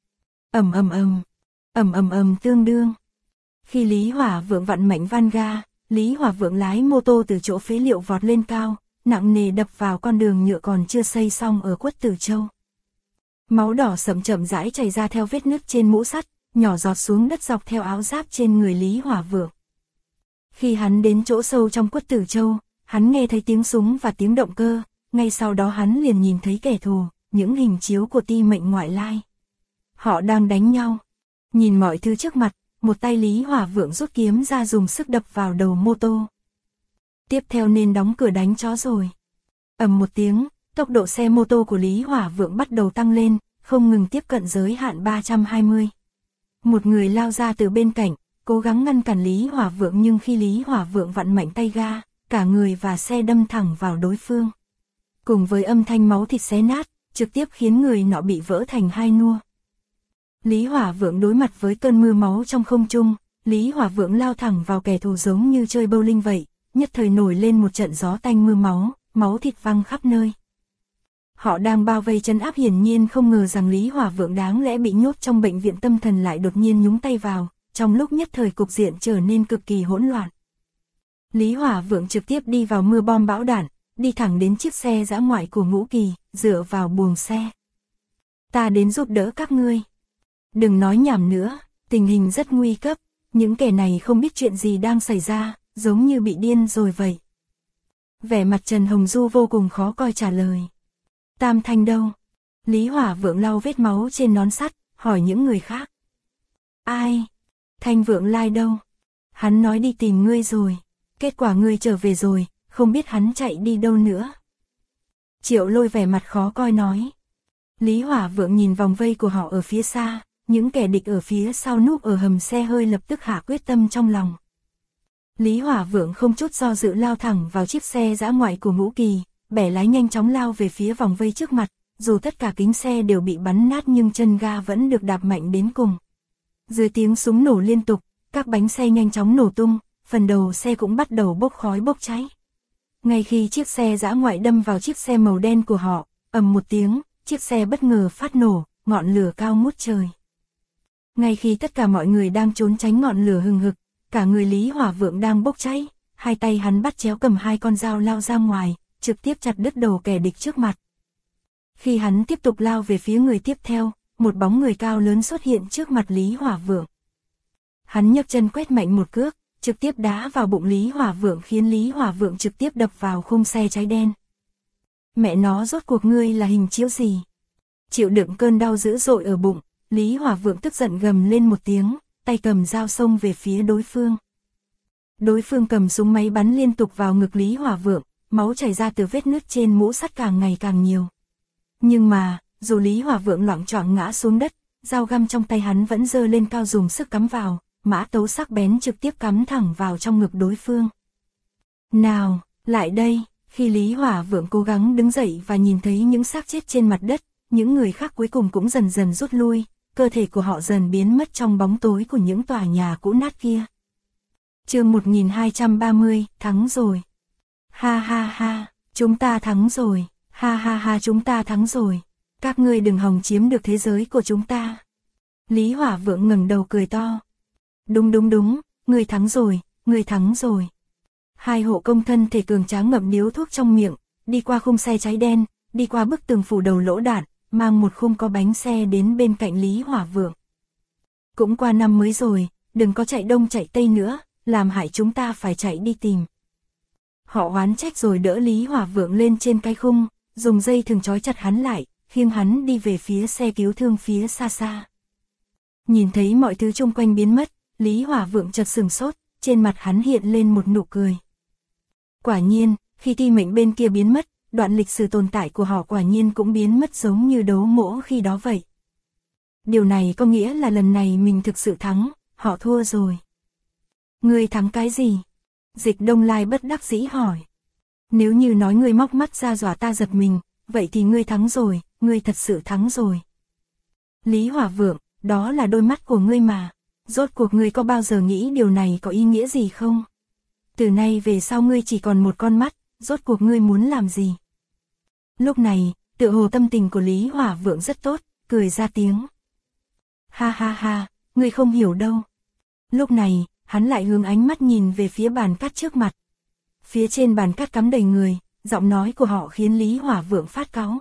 Ầm ầm ầm, ầm ầm ầm tương đương. Khi Lý Hỏa Vượng vận mệnh van ga, Lý Hỏa Vượng lái mô tô từ chỗ phế liệu vọt lên cao, nặng nề đập vào con đường nhựa còn chưa xây xong ở Quất Tử Châu. Máu đỏ sẫm chậm rãi chảy ra theo vết nứt trên mũ sắt, nhỏ giọt xuống đất dọc theo áo giáp trên người Lý Hỏa Vượng. Khi hắn đến chỗ sâu trong Quất Tử Châu, hắn nghe thấy tiếng súng và tiếng động cơ, ngay sau đó hắn liền nhìn thấy kẻ thù, những hình chiếu của ti mệnh ngoại lai. Họ đang đánh nhau. Nhìn mọi thứ trước mặt, một tay Lý Hỏa Vượng rút kiếm ra dùng sức đập vào đầu mô tô. Tiếp theo nên đóng cửa đánh chó rồi. Ầm một tiếng, tốc độ xe mô tô của Lý Hỏa Vượng bắt đầu tăng lên, không ngừng tiếp cận giới hạn 320. Một người lao ra từ bên cạnh, cố gắng ngăn cản Lý Hỏa Vượng nhưng khi Lý Hỏa Vượng vặn mạnh tay ga, cả người và xe đâm thẳng vào đối phương. Cùng với âm thanh máu thịt xé nát, trực tiếp khiến người nọ bị vỡ thành hai nua. Lý Hỏa Vượng đối mặt với cơn mưa máu trong không trung, Lý Hỏa Vượng lao thẳng vào kẻ thù giống như chơi bowling vậy, nhất thời nổi lên một trận gió tanh mưa máu, máu thịt văng khắp nơi. Họ đang bao vây trấn áp hiển nhiên không ngờ rằng Lý Hỏa Vượng đáng lẽ bị nhốt trong bệnh viện tâm thần lại đột nhiên nhúng tay vào, trong lúc nhất thời cục diện trở nên cực kỳ hỗn loạn. Lý Hỏa Vượng trực tiếp đi vào mưa bom bão đạn, đi thẳng đến chiếc xe dã ngoại của Ngũ Kỳ, dựa vào buồng xe. Ta đến giúp đỡ các ngươi. Đừng nói nhảm nữa, tình hình rất nguy cấp, những kẻ này không biết chuyện gì đang xảy ra, giống như bị điên rồi vậy. Vẻ mặt Trần Hồng Du vô cùng khó coi trả lời. Tam Thanh đâu? Lý Hỏa Vượng lau vết máu trên nón sắt, hỏi những người khác. Ai? Thanh Vượng Lai đâu? Hắn nói đi tìm ngươi rồi, kết quả ngươi trở về rồi, không biết hắn chạy đi đâu nữa. Triệu Lôi vẻ mặt khó coi nói. Lý Hỏa Vượng nhìn vòng vây của họ ở phía xa, những kẻ địch ở phía sau núp ở hầm xe hơi lập tức hạ quyết tâm trong lòng. Lý Hỏa Vượng không chút do dự lao thẳng vào chiếc xe dã ngoại của Ngũ Kỳ, bẻ lái nhanh chóng lao về phía vòng vây trước mặt, dù tất cả kính xe đều bị bắn nát nhưng chân ga vẫn được đạp mạnh đến cùng. Dưới tiếng súng nổ liên tục, các bánh xe nhanh chóng nổ tung, phần đầu xe cũng bắt đầu bốc khói bốc cháy. Ngay khi chiếc xe dã ngoại đâm vào chiếc xe màu đen của họ, ầm một tiếng, chiếc xe bất ngờ phát nổ, ngọn lửa cao ngút trời. Ngay khi tất cả mọi người đang trốn tránh ngọn lửa hừng hực, cả người Lý Hỏa Vượng đang bốc cháy, hai tay hắn bắt chéo cầm hai con dao lao ra ngoài, trực tiếp chặt đứt đầu kẻ địch trước mặt. Khi hắn tiếp tục lao về phía người tiếp theo, một bóng người cao lớn xuất hiện trước mặt Lý Hỏa Vượng. Hắn nhấc chân quét mạnh một cước, trực tiếp đá vào bụng Lý Hỏa Vượng khiến Lý Hỏa Vượng trực tiếp đập vào khung xe cháy đen. Mẹ nó rốt cuộc ngươi là hình chiếu gì? Chịu đựng cơn đau dữ dội ở bụng, Lý Hỏa Vượng tức giận gầm lên một tiếng, tay cầm dao xông về phía đối phương. Đối phương cầm súng máy bắn liên tục vào ngực Lý Hỏa Vượng, máu chảy ra từ vết nứt trên mũ sắt càng ngày càng nhiều. Nhưng mà, dù Lý Hỏa Vượng loạng choạng ngã xuống đất, dao găm trong tay hắn vẫn giơ lên cao dùng sức cắm vào, mã tấu sắc bén trực tiếp cắm thẳng vào trong ngực đối phương. Nào, lại đây, khi Lý Hỏa Vượng cố gắng đứng dậy và nhìn thấy những xác chết trên mặt đất, những người khác cuối cùng cũng dần dần rút lui, cơ thể của họ dần biến mất trong bóng tối của những tòa nhà cũ nát kia. Chương 1230, thắng rồi. Ha ha ha, chúng ta thắng rồi, ha ha ha chúng ta thắng rồi, các ngươi đừng hòng chiếm được thế giới của chúng ta. Lý Hỏa Vượng ngẩng đầu cười to. Đúng đúng đúng, ngươi thắng rồi, ngươi thắng rồi. Hai hộ công thân thể cường tráng ngậm điếu thuốc trong miệng, đi qua khung xe cháy đen, đi qua bức tường phủ đầu lỗ đạn, mang một khung có bánh xe đến bên cạnh Lý Hỏa Vượng. Cũng qua năm mới rồi, đừng có chạy đông chạy tây nữa, làm hại chúng ta phải chạy đi tìm. Họ oán trách rồi đỡ Lý Hỏa Vượng lên trên cái khung, dùng dây thừng trói chặt hắn lại, khiêng hắn đi về phía xe cứu thương phía xa xa. Nhìn thấy mọi thứ xung quanh biến mất, Lý Hỏa Vượng chợt sửng sốt, trên mặt hắn hiện lên một nụ cười. Quả nhiên, khi ti mệnh bên kia biến mất, đoạn lịch sử tồn tại của họ quả nhiên cũng biến mất giống như đấu mỗ khi đó vậy. Điều này có nghĩa là lần này mình thực sự thắng, họ thua rồi. Ngươi thắng cái gì? Dịch Đông Lai bất đắc dĩ hỏi. Nếu như nói ngươi móc mắt ra dọa ta giật mình, vậy thì ngươi thắng rồi, ngươi thật sự thắng rồi. Lý Hỏa Vượng, đó là đôi mắt của ngươi mà. Rốt cuộc ngươi có bao giờ nghĩ điều này có ý nghĩa gì không? Từ nay về sau ngươi chỉ còn một con mắt, rốt cuộc ngươi muốn làm gì? Lúc này, tựa hồ tâm tình của Lý Hỏa Vượng rất tốt, cười ra tiếng. Ha ha ha, ngươi không hiểu đâu. Lúc này, hắn lại hướng ánh mắt nhìn về phía bàn cát trước mặt. Phía trên bàn cát cắm đầy người, giọng nói của họ khiến Lý Hỏa Vượng phát cáu.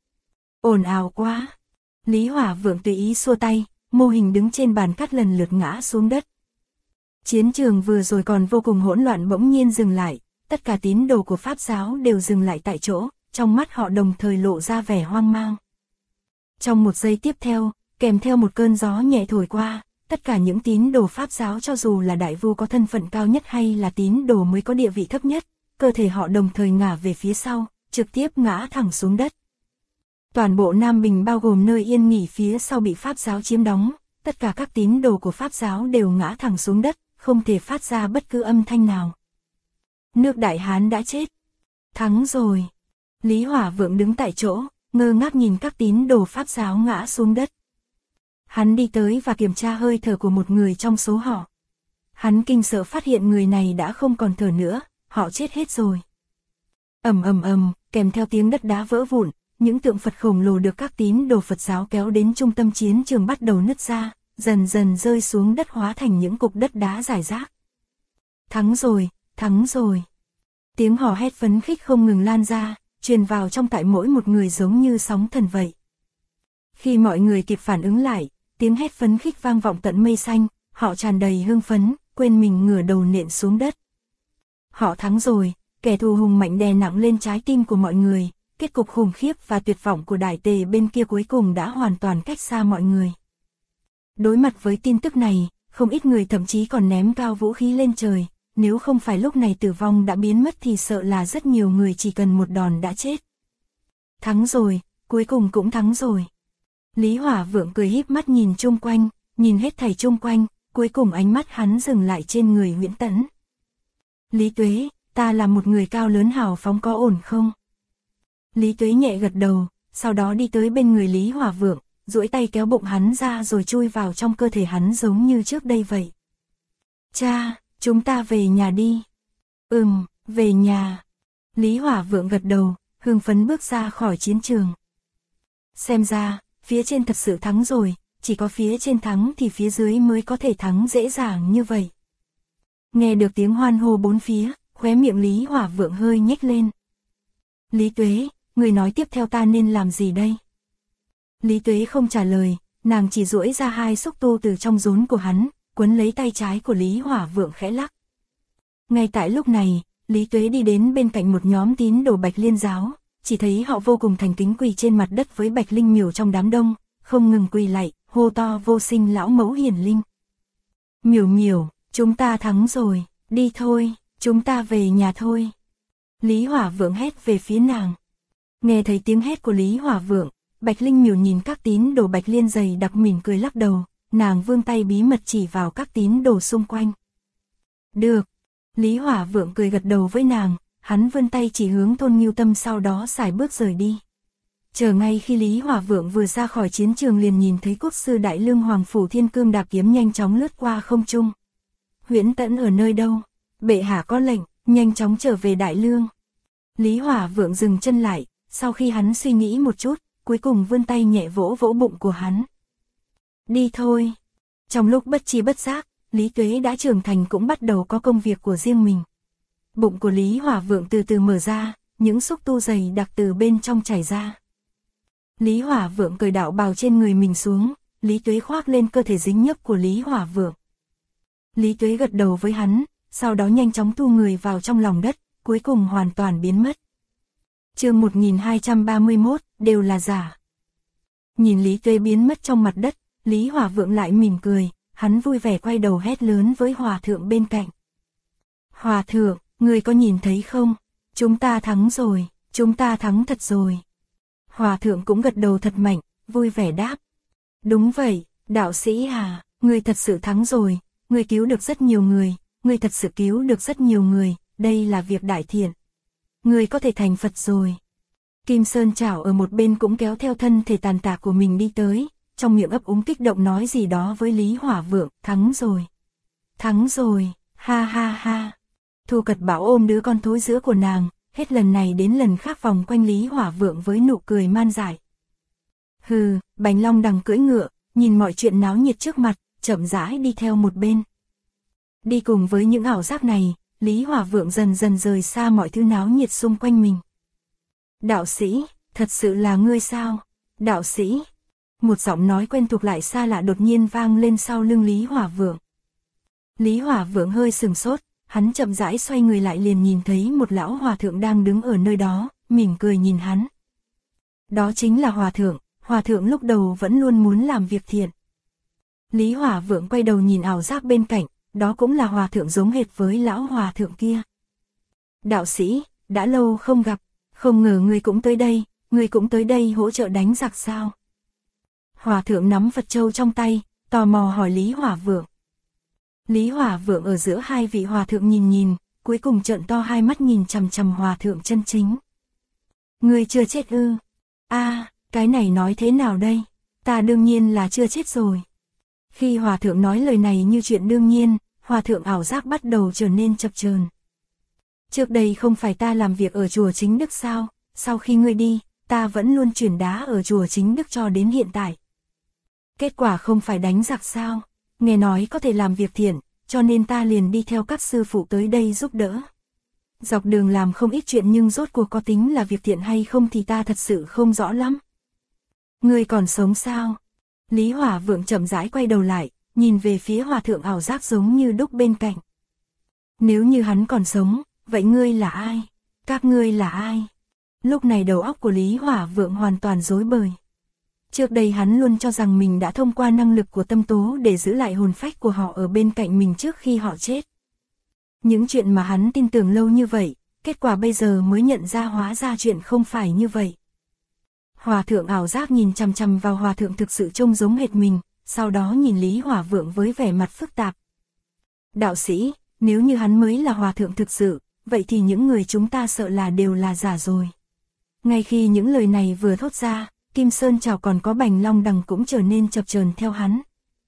Ồn ào quá. Lý Hỏa Vượng tùy ý xua tay, mô hình đứng trên bàn cát lần lượt ngã xuống đất. Chiến trường vừa rồi còn vô cùng hỗn loạn bỗng nhiên dừng lại, tất cả tín đồ của Pháp giáo đều dừng lại tại chỗ, trong mắt họ đồng thời lộ ra vẻ hoang mang. Trong một giây tiếp theo, kèm theo một cơn gió nhẹ thổi qua, tất cả những tín đồ Pháp giáo cho dù là đại vu có thân phận cao nhất hay là tín đồ mới có địa vị thấp nhất, cơ thể họ đồng thời ngả về phía sau, trực tiếp ngã thẳng xuống đất. Toàn bộ Nam Bình bao gồm nơi yên nghỉ phía sau bị Pháp giáo chiếm đóng, tất cả các tín đồ của Pháp giáo đều ngã thẳng xuống đất, không thể phát ra bất cứ âm thanh nào. Nước Đại Hán đã chết. Thắng rồi. Lý Hỏa Vượng đứng tại chỗ, ngơ ngác nhìn các tín đồ Pháp giáo ngã xuống đất. Hắn đi tới và kiểm tra hơi thở của một người trong số họ. Hắn kinh sợ phát hiện người này đã không còn thở nữa, họ chết hết rồi. Ầm ầm ầm, kèm theo tiếng đất đá vỡ vụn, những tượng Phật khổng lồ được các tín đồ Phật giáo kéo đến trung tâm chiến trường bắt đầu nứt ra, dần dần rơi xuống đất hóa thành những cục đất đá rải rác. Thắng rồi, thắng rồi. Tiếng hò hét phấn khích không ngừng lan ra, truyền vào trong tại mỗi một người giống như sóng thần vậy. Khi mọi người kịp phản ứng lại, tiếng hét phấn khích vang vọng tận mây xanh, họ tràn đầy hưng phấn, quên mình ngửa đầu nện xuống đất. Họ thắng rồi, kẻ thù hùng mạnh đè nặng lên trái tim của mọi người, kết cục khủng khiếp và tuyệt vọng của Đại Tề bên kia cuối cùng đã hoàn toàn cách xa mọi người. Đối mặt với tin tức này, không ít người thậm chí còn ném cao vũ khí lên trời, nếu không phải lúc này tử vong đã biến mất thì sợ là rất nhiều người chỉ cần một đòn đã chết. Thắng rồi, cuối cùng cũng thắng rồi. Lý Hỏa Vượng cười híp mắt nhìn chung quanh, nhìn hết thảy chung quanh, cuối cùng ánh mắt hắn dừng lại trên người Nguyễn Tẫn. Lý Tuế, ta là một người cao lớn hào phóng có ổn không? Lý Tuế nhẹ gật đầu, sau đó đi tới bên người Lý Hỏa Vượng, duỗi tay kéo bụng hắn ra rồi chui vào trong cơ thể hắn giống như trước đây vậy. Cha, chúng ta về nhà đi. Về nhà. Lý Hỏa Vượng gật đầu, hưng phấn bước ra khỏi chiến trường. Xem ra, phía trên thật sự thắng rồi, chỉ có phía trên thắng thì phía dưới mới có thể thắng dễ dàng như vậy. Nghe được tiếng hoan hô bốn phía, khóe miệng Lý Hỏa Vượng hơi nhếch lên. Lý Tuế, người nói tiếp theo ta nên làm gì đây? Lý Tuế không trả lời, nàng chỉ duỗi ra hai xúc tu từ trong rốn của hắn, quấn lấy tay trái của Lý Hỏa Vượng khẽ lắc. Ngay tại lúc này, Lý Tuế đi đến bên cạnh một nhóm tín đồ Bạch Liên giáo, chỉ thấy họ vô cùng thành kính quỳ trên mặt đất với Bạch Linh Miểu trong đám đông, không ngừng quỳ lạy, hô to vô sinh lão mẫu hiển linh. Miểu Miểu, chúng ta thắng rồi, đi thôi, chúng ta về nhà thôi. Lý Hỏa Vượng hét về phía nàng. Nghe thấy tiếng hét của Lý Hỏa Vượng, Bạch Linh Miểu nhìn các tín đồ Bạch Liên dày đặc mỉm cười lắc đầu, nàng vươn tay bí mật chỉ vào các tín đồ xung quanh. Được. Lý Hỏa Vượng cười gật đầu với nàng, hắn vươn tay chỉ hướng thôn Ngưu Tâm sau đó sải bước rời đi. Chờ ngay khi Lý Hỏa Vượng vừa ra khỏi chiến trường liền nhìn thấy quốc sư Đại Lương Hoàng Phủ Thiên Cương đạp kiếm nhanh chóng lướt qua không trung. Huyễn Tẫn ở nơi đâu? Bệ hạ có lệnh, nhanh chóng trở về Đại Lương. Lý Hỏa Vượng dừng chân lại, sau khi hắn suy nghĩ một chút, cuối cùng vươn tay nhẹ vỗ vỗ bụng của hắn. Đi thôi. Trong lúc bất tri bất giác, Lý Tuế đã trưởng thành cũng bắt đầu có công việc của riêng mình. Bụng của Lý Hỏa Vượng từ từ mở ra, những xúc tu dày đặc từ bên trong chảy ra. Lý Hỏa Vượng cởi đạo bào trên người mình xuống, Lý Tuế khoác lên cơ thể dính nhớp của Lý Hỏa Vượng. Lý Tuế gật đầu với hắn, sau đó nhanh chóng thu người vào trong lòng đất, cuối cùng hoàn toàn biến mất. Chương 1231, đều là giả. Nhìn Lý Tuế biến mất trong mặt đất, Lý Hỏa Vượng lại mỉm cười, hắn vui vẻ quay đầu hét lớn với Hòa Thượng bên cạnh. Hòa Thượng, người có nhìn thấy không? Chúng ta thắng rồi, chúng ta thắng thật rồi. Hòa Thượng cũng gật đầu thật mạnh, vui vẻ đáp. Đúng vậy, đạo sĩ à, người thật sự thắng rồi, người cứu được rất nhiều người, người thật sự cứu được rất nhiều người, đây là việc đại thiện. Người có thể thành Phật rồi. Kim Sơn Trảo ở một bên cũng kéo theo thân thể tàn tạ của mình đi tới, trong miệng ấp úng kích động nói gì đó với Lý Hỏa Vượng, thắng rồi, ha ha ha. Thu Cật Bảo ôm đứa con thối giữa của nàng, hết lần này đến lần khác vòng quanh Lý Hỏa Vượng với nụ cười man dại. Hừ, Bành Long Đằng cưỡi ngựa, nhìn mọi chuyện náo nhiệt trước mặt, chậm rãi đi theo một bên. Đi cùng với những ảo giác này, Lý Hỏa Vượng dần dần rời xa mọi thứ náo nhiệt xung quanh mình. Đạo sĩ, thật sự là ngươi sao? Đạo sĩ. Một giọng nói quen thuộc lại xa lạ đột nhiên vang lên sau lưng Lý Hỏa Vượng. Lý Hỏa Vượng hơi sừng sốt, hắn chậm rãi xoay người lại liền nhìn thấy một lão hòa thượng đang đứng ở nơi đó, mỉm cười nhìn hắn. Đó chính là hòa thượng lúc đầu vẫn luôn muốn làm việc thiện. Lý Hỏa Vượng quay đầu nhìn ảo giác bên cạnh, đó cũng là hòa thượng giống hệt với lão hòa thượng kia. Đạo sĩ, đã lâu không gặp, không ngờ ngươi cũng tới đây hỗ trợ đánh giặc sao? Hòa thượng nắm Phật châu trong tay, tò mò hỏi Lý Hỏa Vượng. Lý Hỏa Vượng ở giữa hai vị hòa thượng nhìn, cuối cùng trợn to hai mắt nhìn chằm chằm hòa thượng chân chính. Ngươi chưa chết ư? Cái này nói thế nào đây? Ta đương nhiên là chưa chết rồi. Khi hòa thượng nói lời này như chuyện đương nhiên, hòa thượng ảo giác bắt đầu trở nên chập chờn. Trước đây không phải ta làm việc ở chùa Chính Đức sao? Sau khi ngươi đi, ta vẫn luôn chuyển đá ở chùa Chính Đức cho đến hiện tại. Kết quả không phải đánh giặc sao? Nghe nói có thể làm việc thiện, cho nên ta liền đi theo các sư phụ tới đây giúp đỡ. Dọc đường làm không ít chuyện nhưng rốt cuộc có tính là việc thiện hay không thì ta thật sự không rõ lắm. Ngươi còn sống sao? Lý Hỏa Vượng chậm rãi quay đầu lại, nhìn về phía hòa thượng ảo giác giống như đúc bên cạnh. Nếu như hắn còn sống, vậy ngươi là ai? Các ngươi là ai? Lúc này đầu óc của Lý Hỏa Vượng hoàn toàn rối bời. Trước đây hắn luôn cho rằng mình đã thông qua năng lực của tâm tố để giữ lại hồn phách của họ ở bên cạnh mình trước khi họ chết. Những chuyện mà hắn tin tưởng lâu như vậy, kết quả bây giờ mới nhận ra hóa ra chuyện không phải như vậy. Hòa thượng ảo giác nhìn chằm chằm vào hòa thượng thực sự trông giống hệt mình, sau đó nhìn Lý Hỏa Vượng với vẻ mặt phức tạp. Đạo sĩ, nếu như hắn mới là hòa thượng thực sự, vậy thì những người chúng ta sợ là đều là giả rồi. Ngay khi những lời này vừa thốt ra, Kim Sơn Chảo còn có Bành Long Đằng cũng trở nên chập chờn theo hắn.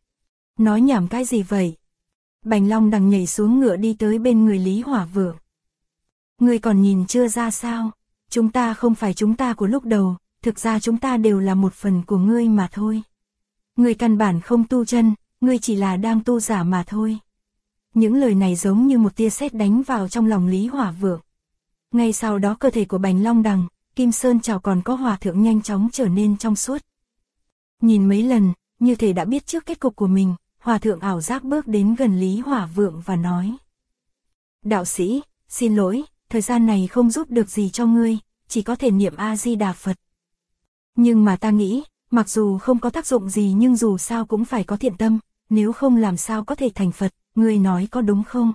Nói nhảm cái gì vậy? Bành Long Đằng nhảy xuống ngựa đi tới bên người Lý Hỏa Vượng. Ngươi còn nhìn chưa ra sao? Chúng ta không phải chúng ta của lúc đầu, thực ra chúng ta đều là một phần của ngươi mà thôi. Ngươi căn bản không tu chân, ngươi chỉ là đang tu giả mà thôi. Những lời này giống như một tia sét đánh vào trong lòng Lý Hỏa Vượng. Ngay sau đó cơ thể của Bành Long Đằng, Kim Sơn Chảo còn có hòa thượng nhanh chóng trở nên trong suốt. Nhìn mấy lần, như thể đã biết trước kết cục của mình, hòa thượng ảo giác bước đến gần Lý Hỏa Vượng và nói. Đạo sĩ, xin lỗi, thời gian này không giúp được gì cho ngươi, chỉ có thể niệm A-di-đà Phật. Nhưng mà ta nghĩ, mặc dù không có tác dụng gì nhưng dù sao cũng phải có thiện tâm, nếu không làm sao có thể thành Phật, ngươi nói có đúng không?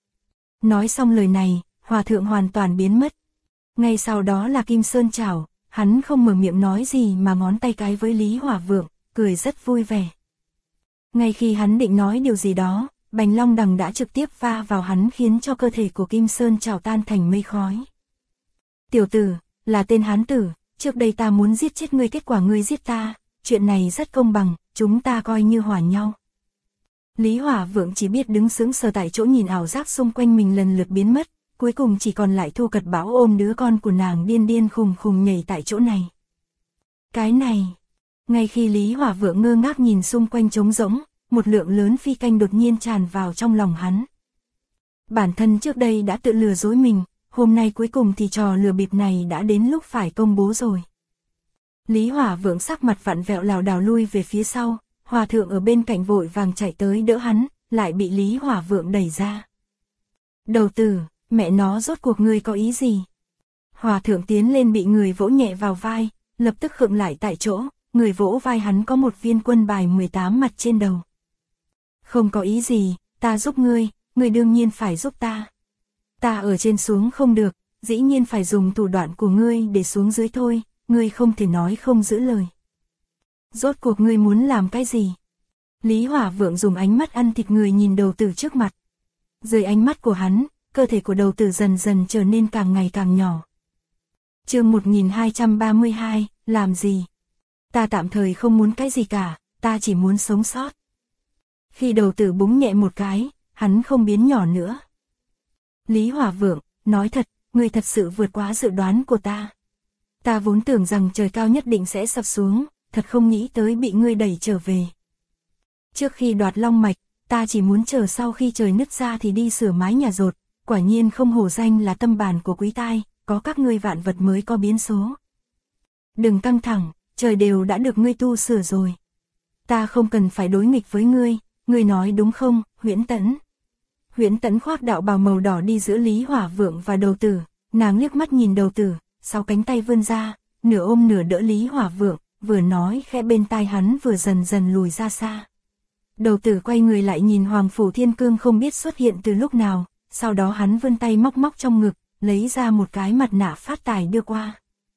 Nói xong lời này, hòa thượng hoàn toàn biến mất. Ngay sau đó là Kim Sơn Chảo, hắn không mở miệng nói gì mà ngón tay cái với Lý Hỏa Vượng, cười rất vui vẻ. Ngay khi hắn định nói điều gì đó, Bành Long Đằng đã trực tiếp va vào hắn khiến cho cơ thể của Kim Sơn Chảo tan thành mây khói. Tiểu tử, là tên hán tử, trước đây ta muốn giết chết ngươi kết quả ngươi giết ta, chuyện này rất công bằng, chúng ta coi như hòa nhau. Lý Hỏa Vượng chỉ biết đứng sững sờ tại chỗ nhìn ảo giác xung quanh mình lần lượt biến mất, cuối cùng chỉ còn lại Thu Cật Bảo ôm đứa con của nàng điên điên khùng khùng nhảy tại chỗ này. Cái này, ngay khi Lý Hỏa Vượng ngơ ngác nhìn xung quanh trống rỗng, một lượng lớn phi canh đột nhiên tràn vào trong lòng hắn. Bản thân trước đây đã tự lừa dối mình, hôm nay cuối cùng thì trò lừa bịp này đã đến lúc phải công bố rồi. Lý Hỏa Vượng sắc mặt vặn vẹo lảo đảo lui về phía sau, hòa thượng ở bên cạnh vội vàng chạy tới đỡ hắn, lại bị Lý Hỏa Vượng đẩy ra. Đầu tử, mẹ nó rốt cuộc ngươi có ý gì? Hòa thượng tiến lên bị người vỗ nhẹ vào vai, lập tức khựng lại tại chỗ, người vỗ vai hắn có một viên quân bài 18 mặt trên đầu. Không có ý gì, ta giúp ngươi đương nhiên phải giúp ta. Ta ở trên xuống không được, dĩ nhiên phải dùng thủ đoạn của ngươi để xuống dưới thôi, ngươi không thể nói không giữ lời. Rốt cuộc ngươi muốn làm cái gì? Lý Hỏa Vượng dùng ánh mắt ăn thịt người nhìn đầu tử trước mặt. Dưới ánh mắt của hắn, cơ thể của đầu tử dần dần trở nên càng ngày càng nhỏ. Chương 1232, làm gì? Ta tạm thời không muốn cái gì cả, ta chỉ muốn sống sót. Khi đầu tử búng nhẹ một cái, hắn không biến nhỏ nữa. Lý Hỏa Vượng, nói thật, ngươi thật sự vượt quá dự đoán của ta. Ta vốn tưởng rằng trời cao nhất định sẽ sập xuống, thật không nghĩ tới bị ngươi đẩy trở về. Trước khi đoạt long mạch, ta chỉ muốn chờ sau khi trời nứt ra thì đi sửa mái nhà dột, quả nhiên không hổ danh là tâm bản của quý tai, có các ngươi vạn vật mới có biến số. Đừng căng thẳng, trời đều đã được ngươi tu sửa rồi. Ta không cần phải đối nghịch với ngươi nói đúng không, Huyễn Tẫn? Huyễn Tẫn khoác đạo bào màu đỏ đi giữa Lý Hỏa Vượng và đầu tử, nàng liếc mắt nhìn đầu tử, sau cánh tay vươn ra, nửa ôm nửa đỡ Lý Hỏa Vượng, vừa nói khẽ bên tai hắn vừa dần dần lùi ra xa. Đầu tử quay người lại nhìn Hoàng Phủ Thiên Cương không biết xuất hiện từ lúc nào, sau đó hắn vươn tay móc móc trong ngực, lấy ra một cái mặt nạ phát tài đưa qua.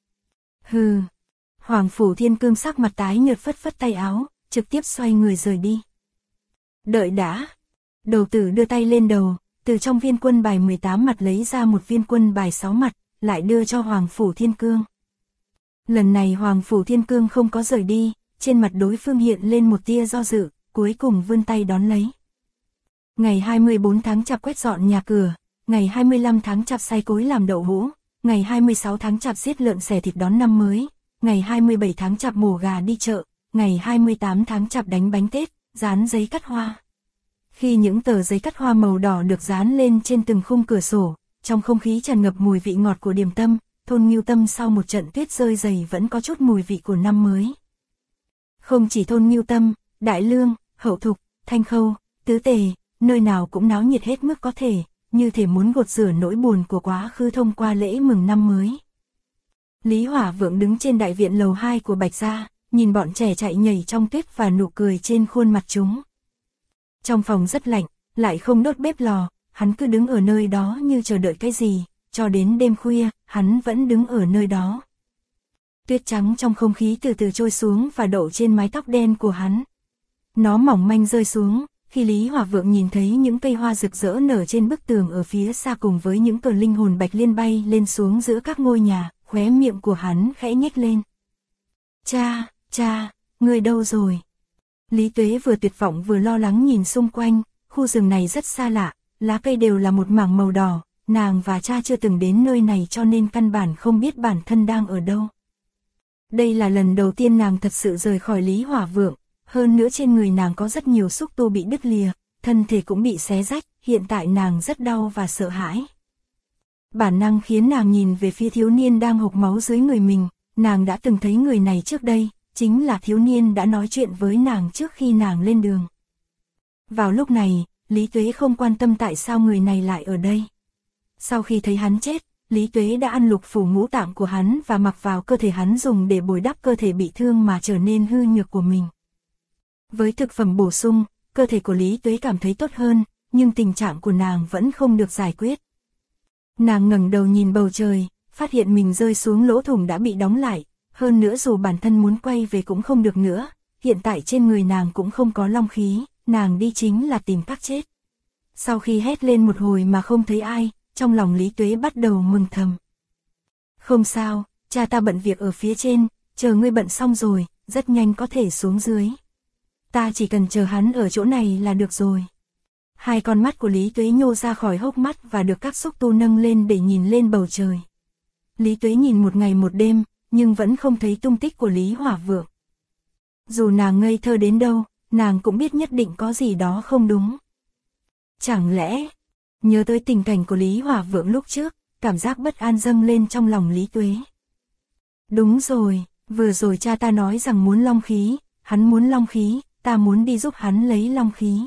Hừ. Hoàng Phủ Thiên Cương sắc mặt tái nhợt phất phất tay áo, trực tiếp xoay người rời đi. Đợi đã. Đầu tử đưa tay lên đầu, từ trong viên quân bài 18 mặt lấy ra một viên quân bài 6 mặt, lại đưa cho Hoàng Phủ Thiên Cương. Lần này Hoàng Phủ Thiên Cương không có rời đi, trên mặt đối phương hiện lên một tia do dự, cuối cùng vươn tay đón lấy. Ngày 24 tháng Chạp quét dọn nhà cửa, ngày 25 tháng Chạp xay cối làm đậu hũ, ngày 26 tháng Chạp giết lợn xẻ thịt đón năm mới, ngày 27 tháng Chạp mổ gà đi chợ, ngày 28 tháng Chạp đánh bánh Tết, dán giấy cắt hoa. Khi những tờ giấy cắt hoa màu đỏ được dán lên trên từng khung cửa sổ, trong không khí tràn ngập mùi vị ngọt của điểm tâm, thôn Ngưu Tâm sau một trận tuyết rơi dày vẫn có chút mùi vị của năm mới. Không chỉ thôn Ngưu Tâm, Đại Lương, Hậu Thục, Thanh Khâu, Tứ Tề, nơi nào cũng náo nhiệt hết mức có thể, như thể muốn gột rửa nỗi buồn của quá khứ thông qua lễ mừng năm mới. Lý Hỏa Vượng đứng trên đại viện lầu 2 của Bạch Gia, nhìn bọn trẻ chạy nhảy trong tuyết và nụ cười trên khuôn mặt chúng. Trong phòng rất lạnh, lại không đốt bếp lò, hắn cứ đứng ở nơi đó như chờ đợi cái gì, cho đến đêm khuya, hắn vẫn đứng ở nơi đó. Tuyết trắng trong không khí từ từ trôi xuống và đậu trên mái tóc đen của hắn. Nó mỏng manh rơi xuống, khi Lý Hỏa Vượng nhìn thấy những cây hoa rực rỡ nở trên bức tường ở phía xa cùng với những cờ linh hồn bạch liên bay lên xuống giữa các ngôi nhà, khóe miệng của hắn khẽ nhếch lên. Cha, người đâu rồi? Lý Tuế vừa tuyệt vọng vừa lo lắng nhìn xung quanh, khu rừng này rất xa lạ, lá cây đều là một mảng màu đỏ, nàng và cha chưa từng đến nơi này cho nên căn bản không biết bản thân đang ở đâu. Đây là lần đầu tiên nàng thật sự rời khỏi Lý Hỏa Vượng, hơn nữa trên người nàng có rất nhiều xúc tu bị đứt lìa, thân thể cũng bị xé rách, hiện tại nàng rất đau và sợ hãi. Bản năng khiến nàng nhìn về phía thiếu niên đang hộc máu dưới người mình, nàng đã từng thấy người này trước đây, chính là thiếu niên đã nói chuyện với nàng trước khi nàng lên đường. Vào lúc này, Lý Tuế không quan tâm tại sao người này lại ở đây. Sau khi thấy hắn chết, Lý Tuế đã ăn lục phủ ngũ tạng của hắn và mặc vào cơ thể hắn dùng để bồi đắp cơ thể bị thương mà trở nên hư nhược của mình. Với thực phẩm bổ sung, cơ thể của Lý Tuế cảm thấy tốt hơn, nhưng tình trạng của nàng vẫn không được giải quyết. Nàng ngẩng đầu nhìn bầu trời, phát hiện mình rơi xuống lỗ thủng đã bị đóng lại, hơn nữa dù bản thân muốn quay về cũng không được nữa, hiện tại trên người nàng cũng không có long khí, nàng đi chính là tìm cách chết. Sau khi hét lên một hồi mà không thấy ai, trong lòng Lý Tuế bắt đầu mừng thầm. Không sao, cha ta bận việc ở phía trên, chờ ngươi bận xong rồi, rất nhanh có thể xuống dưới. Ta chỉ cần chờ hắn ở chỗ này là được rồi. Hai con mắt của Lý Tuế nhô ra khỏi hốc mắt và được các xúc tu nâng lên để nhìn lên bầu trời. Lý Tuế nhìn một ngày một đêm, nhưng vẫn không thấy tung tích của Lý Hỏa Vượng. Dù nàng ngây thơ đến đâu, nàng cũng biết nhất định có gì đó không đúng. Chẳng lẽ, nhớ tới tình cảnh của Lý Hỏa Vượng lúc trước, cảm giác bất an dâng lên trong lòng Lý Tuế. Đúng rồi, vừa rồi cha ta nói rằng muốn long khí, hắn muốn long khí, ta muốn đi giúp hắn lấy long khí.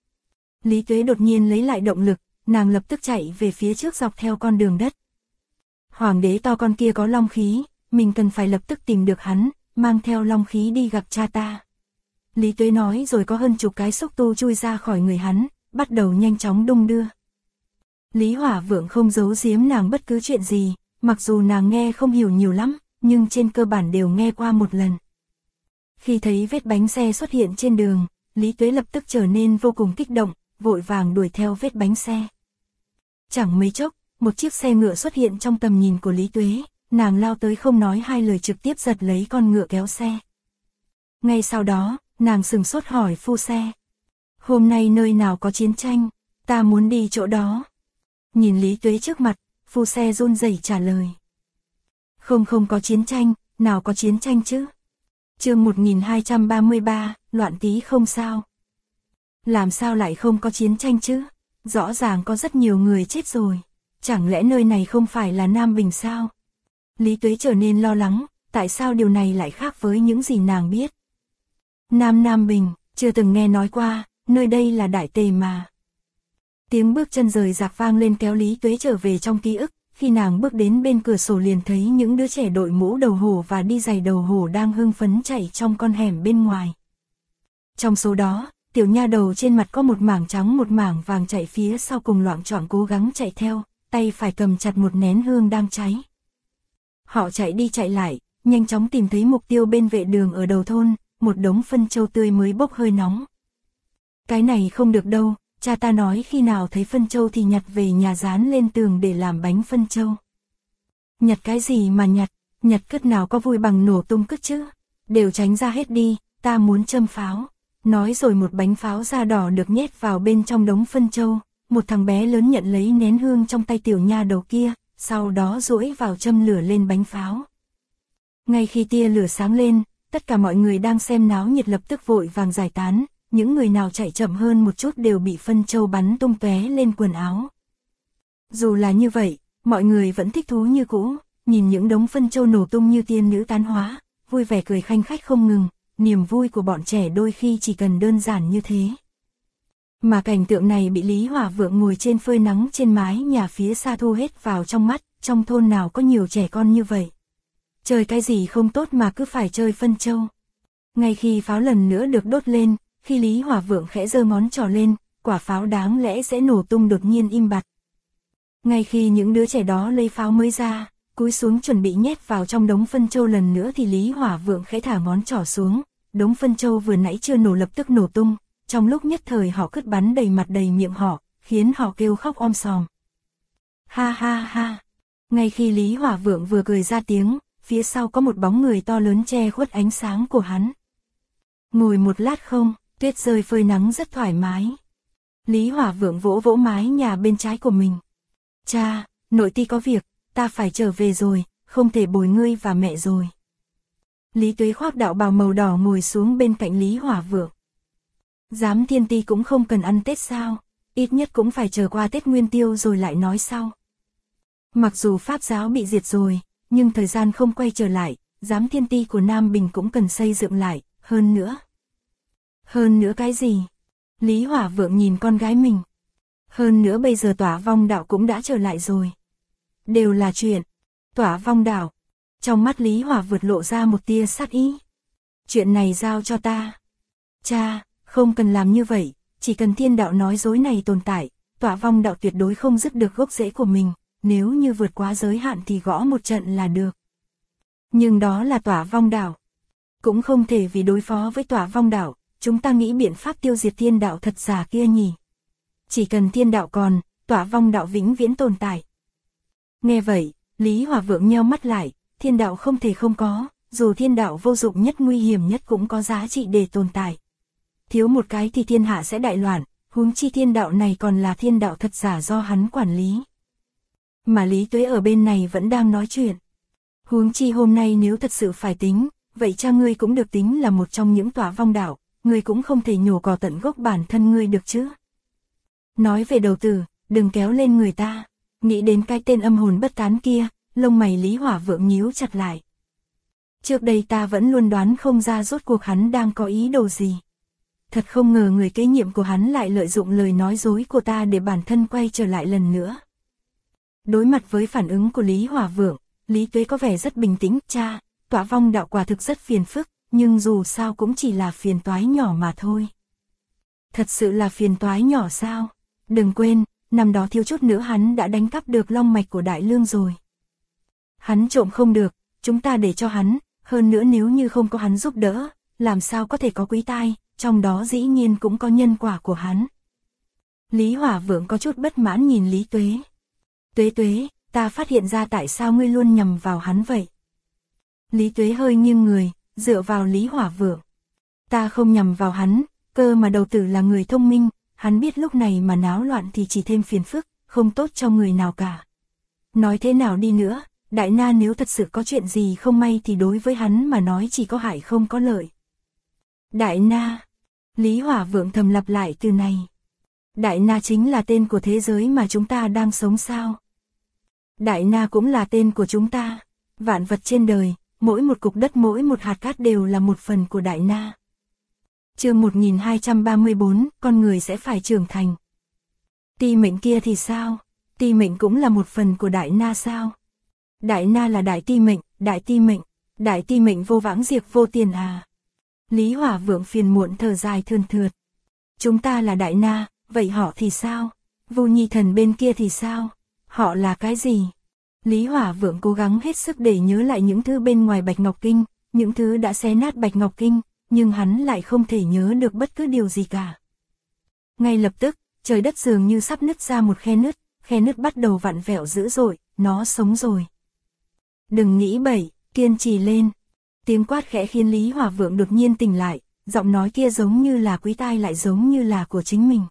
Lý Tuế đột nhiên lấy lại động lực, nàng lập tức chạy về phía trước dọc theo con đường đất. Hoàng đế to con kia có long khí, mình cần phải lập tức tìm được hắn, mang theo long khí đi gặp cha ta. Lý Tuế nói rồi có hơn chục cái xúc tu chui ra khỏi người hắn, bắt đầu nhanh chóng đung đưa. Lý Hỏa Vượng không giấu giếm nàng bất cứ chuyện gì, mặc dù nàng nghe không hiểu nhiều lắm, nhưng trên cơ bản đều nghe qua một lần. Khi thấy vết bánh xe xuất hiện trên đường, Lý Tuế lập tức trở nên vô cùng kích động, vội vàng đuổi theo vết bánh xe. Chẳng mấy chốc, một chiếc xe ngựa xuất hiện trong tầm nhìn của Lý Tuế, nàng lao tới không nói hai lời trực tiếp giật lấy con ngựa kéo xe. Ngay sau đó, Nàng sừng sốt hỏi phu xe. Hôm nay nơi nào có chiến tranh, ta muốn đi chỗ đó. Nhìn Lý Tuế trước mặt, phu xe run rẩy trả lời. Không có chiến tranh, nào có chiến tranh chứ. Chương 1233, loạn tí không sao. Làm sao lại không có chiến tranh chứ? Rõ ràng có rất nhiều người chết rồi. Chẳng lẽ nơi này không phải là Nam Bình sao? Lý Tuế trở nên lo lắng, tại sao điều này lại khác với những gì nàng biết? Nam Bình, chưa từng nghe nói qua, nơi đây là Đại Tề mà. Tiếng bước chân rời rạc vang lên kéo Lý Tuế trở về trong ký ức, khi nàng bước đến bên cửa sổ liền thấy những đứa trẻ đội mũ đầu hổ và đi giày đầu hổ đang hưng phấn chạy trong con hẻm bên ngoài. Trong số đó, tiểu nha đầu trên mặt có một mảng trắng một mảng vàng chạy phía sau cùng loạng choạng cố gắng chạy theo, tay phải cầm chặt một nén hương đang cháy. Họ chạy đi chạy lại, nhanh chóng tìm thấy mục tiêu bên vệ đường ở đầu thôn, một đống phân châu tươi mới bốc hơi nóng. Cái này không được đâu, cha ta nói khi nào thấy phân châu thì nhặt về nhà dán lên tường để làm bánh phân châu. Nhặt cái gì mà nhặt cứt nào có vui bằng nổ tung cứt chứ, đều tránh ra hết đi, ta muốn châm pháo. Nói rồi một bánh pháo da đỏ được nhét vào bên trong đống phân châu, một thằng bé lớn nhận lấy nén hương trong tay tiểu nha đầu kia, sau đó duỗi vào châm lửa lên bánh pháo. Ngay khi tia lửa sáng lên, tất cả mọi người đang xem náo nhiệt lập tức vội vàng giải tán, những người nào chạy chậm hơn một chút đều bị phân châu bắn tung tóe lên quần áo. Dù là như vậy, mọi người vẫn thích thú như cũ, nhìn những đống phân châu nổ tung như tiên nữ tán hóa, vui vẻ cười khanh khách không ngừng, niềm vui của bọn trẻ đôi khi chỉ cần đơn giản như thế. Mà cảnh tượng này bị Lý Hỏa Vượng ngồi trên phơi nắng trên mái nhà phía xa thu hết vào trong mắt, trong thôn nào có nhiều trẻ con như vậy. Chơi cái gì không tốt mà cứ phải chơi phân châu. Ngay khi pháo lần nữa được đốt lên, khi Lý Hỏa Vượng khẽ giơ ngón trỏ lên, quả pháo đáng lẽ sẽ nổ tung đột nhiên im bặt. Ngay khi những đứa trẻ đó lấy pháo mới ra, cúi xuống chuẩn bị nhét vào trong đống phân châu lần nữa thì Lý Hỏa Vượng khẽ thả ngón trỏ xuống, đống phân châu vừa nãy chưa nổ lập tức nổ tung, trong lúc nhất thời họ cứt bắn đầy mặt đầy miệng họ, khiến họ kêu khóc om sòm. Ha ha ha! Ngay khi Lý Hỏa Vượng vừa cười ra tiếng, phía sau có một bóng người to lớn che khuất ánh sáng của hắn. Ngồi một lát không, tuyết rơi phơi nắng rất thoải mái. Lý Hỏa Vượng vỗ vỗ mái nhà bên trái của mình. Cha, nội ti có việc, ta phải trở về rồi, không thể bồi ngươi và mẹ rồi. Lý Tuế khoác đạo bào màu đỏ ngồi xuống bên cạnh Lý Hỏa Vượng. Giám Thiên Ti cũng không cần ăn Tết sao, ít nhất cũng phải chờ qua Tết Nguyên Tiêu rồi lại nói sau. Mặc dù Pháp giáo bị diệt rồi, nhưng thời gian không quay trở lại, Giám Thiên Ti của Nam Bình cũng cần xây dựng lại, hơn nữa. Hơn nữa cái gì? Lý Hỏa Vượng nhìn con gái mình. Hơn nữa bây giờ Tỏa Vong Đạo cũng đã trở lại rồi. Đều là chuyện. Tỏa Vong Đạo. Trong mắt Lý Hỏa vượt lộ ra một tia sát ý. Chuyện này giao cho ta. Cha, không cần làm như vậy, chỉ cần Thiên Đạo nói dối này tồn tại, Tỏa Vong Đạo tuyệt đối không dứt được gốc rễ của mình, nếu như vượt quá giới hạn thì gõ một trận là được. Nhưng đó là Tỏa Vong Đạo. Cũng không thể vì đối phó với Tỏa Vong Đạo, chúng ta nghĩ biện pháp tiêu diệt Thiên Đạo thật giả kia nhỉ. Chỉ cần Thiên Đạo còn, Tỏa Vong Đạo vĩnh viễn tồn tại. Nghe vậy, Lý Hỏa Vượng nheo mắt lại, Thiên Đạo không thể không có, dù Thiên Đạo vô dụng nhất nguy hiểm nhất cũng có giá trị để tồn tại. Thiếu một cái thì thiên hạ sẽ đại loạn, huống chi Thiên Đạo này còn là Thiên Đạo thật giả do hắn quản lý. Mà Lý Tuế ở bên này vẫn đang nói chuyện. Huống chi hôm nay nếu thật sự phải tính, vậy cha ngươi cũng được tính là một trong những Tỏa Vong Đạo, ngươi cũng không thể nhổ cỏ tận gốc bản thân ngươi được chứ. Nói về đầu tử, đừng kéo lên người ta. Nghĩ đến cái tên âm hồn bất tán kia, lông mày Lý Hỏa Vượng nhíu chặt lại. Trước đây ta vẫn luôn đoán không ra rốt cuộc hắn đang có ý đồ gì. Thật không ngờ người kế nhiệm của hắn lại lợi dụng lời nói dối của ta để bản thân quay trở lại lần nữa. Đối mặt với phản ứng của Lý Hỏa Vượng, Lý Tuế có vẻ rất bình tĩnh. Cha, Tỏa Vong Đạo quả thực rất phiền phức, nhưng dù sao cũng chỉ là phiền toái nhỏ mà thôi. Thật sự là phiền toái nhỏ sao? Đừng quên, năm đó thiếu chút nữa hắn đã đánh cắp được long mạch của Đại Lương rồi. Hắn trộm không được, chúng ta để cho hắn, hơn nữa nếu như không có hắn giúp đỡ, làm sao có thể có Quý Tai, trong đó dĩ nhiên cũng có nhân quả của hắn. Lý Hỏa Vượng có chút bất mãn nhìn Lý Tuế. Tuế, ta phát hiện ra tại sao ngươi luôn nhầm vào hắn vậy. Lý Tuế hơi nghiêng người, dựa vào Lý Hỏa Vượng. Ta không nhằm vào hắn, cơ mà đầu tử là người thông minh, hắn biết lúc này mà náo loạn thì chỉ thêm phiền phức, không tốt cho người nào cả. Nói thế nào đi nữa, Đại Na nếu thật sự có chuyện gì không may thì đối với hắn mà nói chỉ có hại không có lợi. Đại Na. Lý Hỏa Vượng thầm lặp lại từ này. Đại Na chính là tên của thế giới mà chúng ta đang sống sao? Đại Na cũng là tên của chúng ta. Vạn vật trên đời, mỗi một cục đất mỗi một hạt cát đều là một phần của Đại Na. Chương 1234, con người sẽ phải trưởng thành. Ti mệnh kia thì sao? Ti mệnh cũng là một phần của Đại Na sao? Đại Na là đại ti mệnh, đại ti mệnh vô vãng diệt vô tiền à. Lý Hỏa Vượng phiền muộn thở dài thườn thượt. Chúng ta là Đại Na, vậy họ thì sao? Vu Nhi Thần bên kia thì sao? Họ là cái gì? Lý Hỏa Vượng cố gắng hết sức để nhớ lại những thứ bên ngoài Bạch Ngọc Kinh, những thứ đã xé nát Bạch Ngọc Kinh, nhưng hắn lại không thể nhớ được bất cứ điều gì cả. Ngay lập tức, trời đất dường như sắp nứt ra một khe nứt bắt đầu vặn vẹo dữ dội, nó sống rồi. Đừng nghĩ bậy, kiên trì lên. Tiếng quát khẽ khiến Lý Hỏa Vượng đột nhiên tỉnh lại, giọng nói kia giống như là quý tai lại giống như là của chính mình.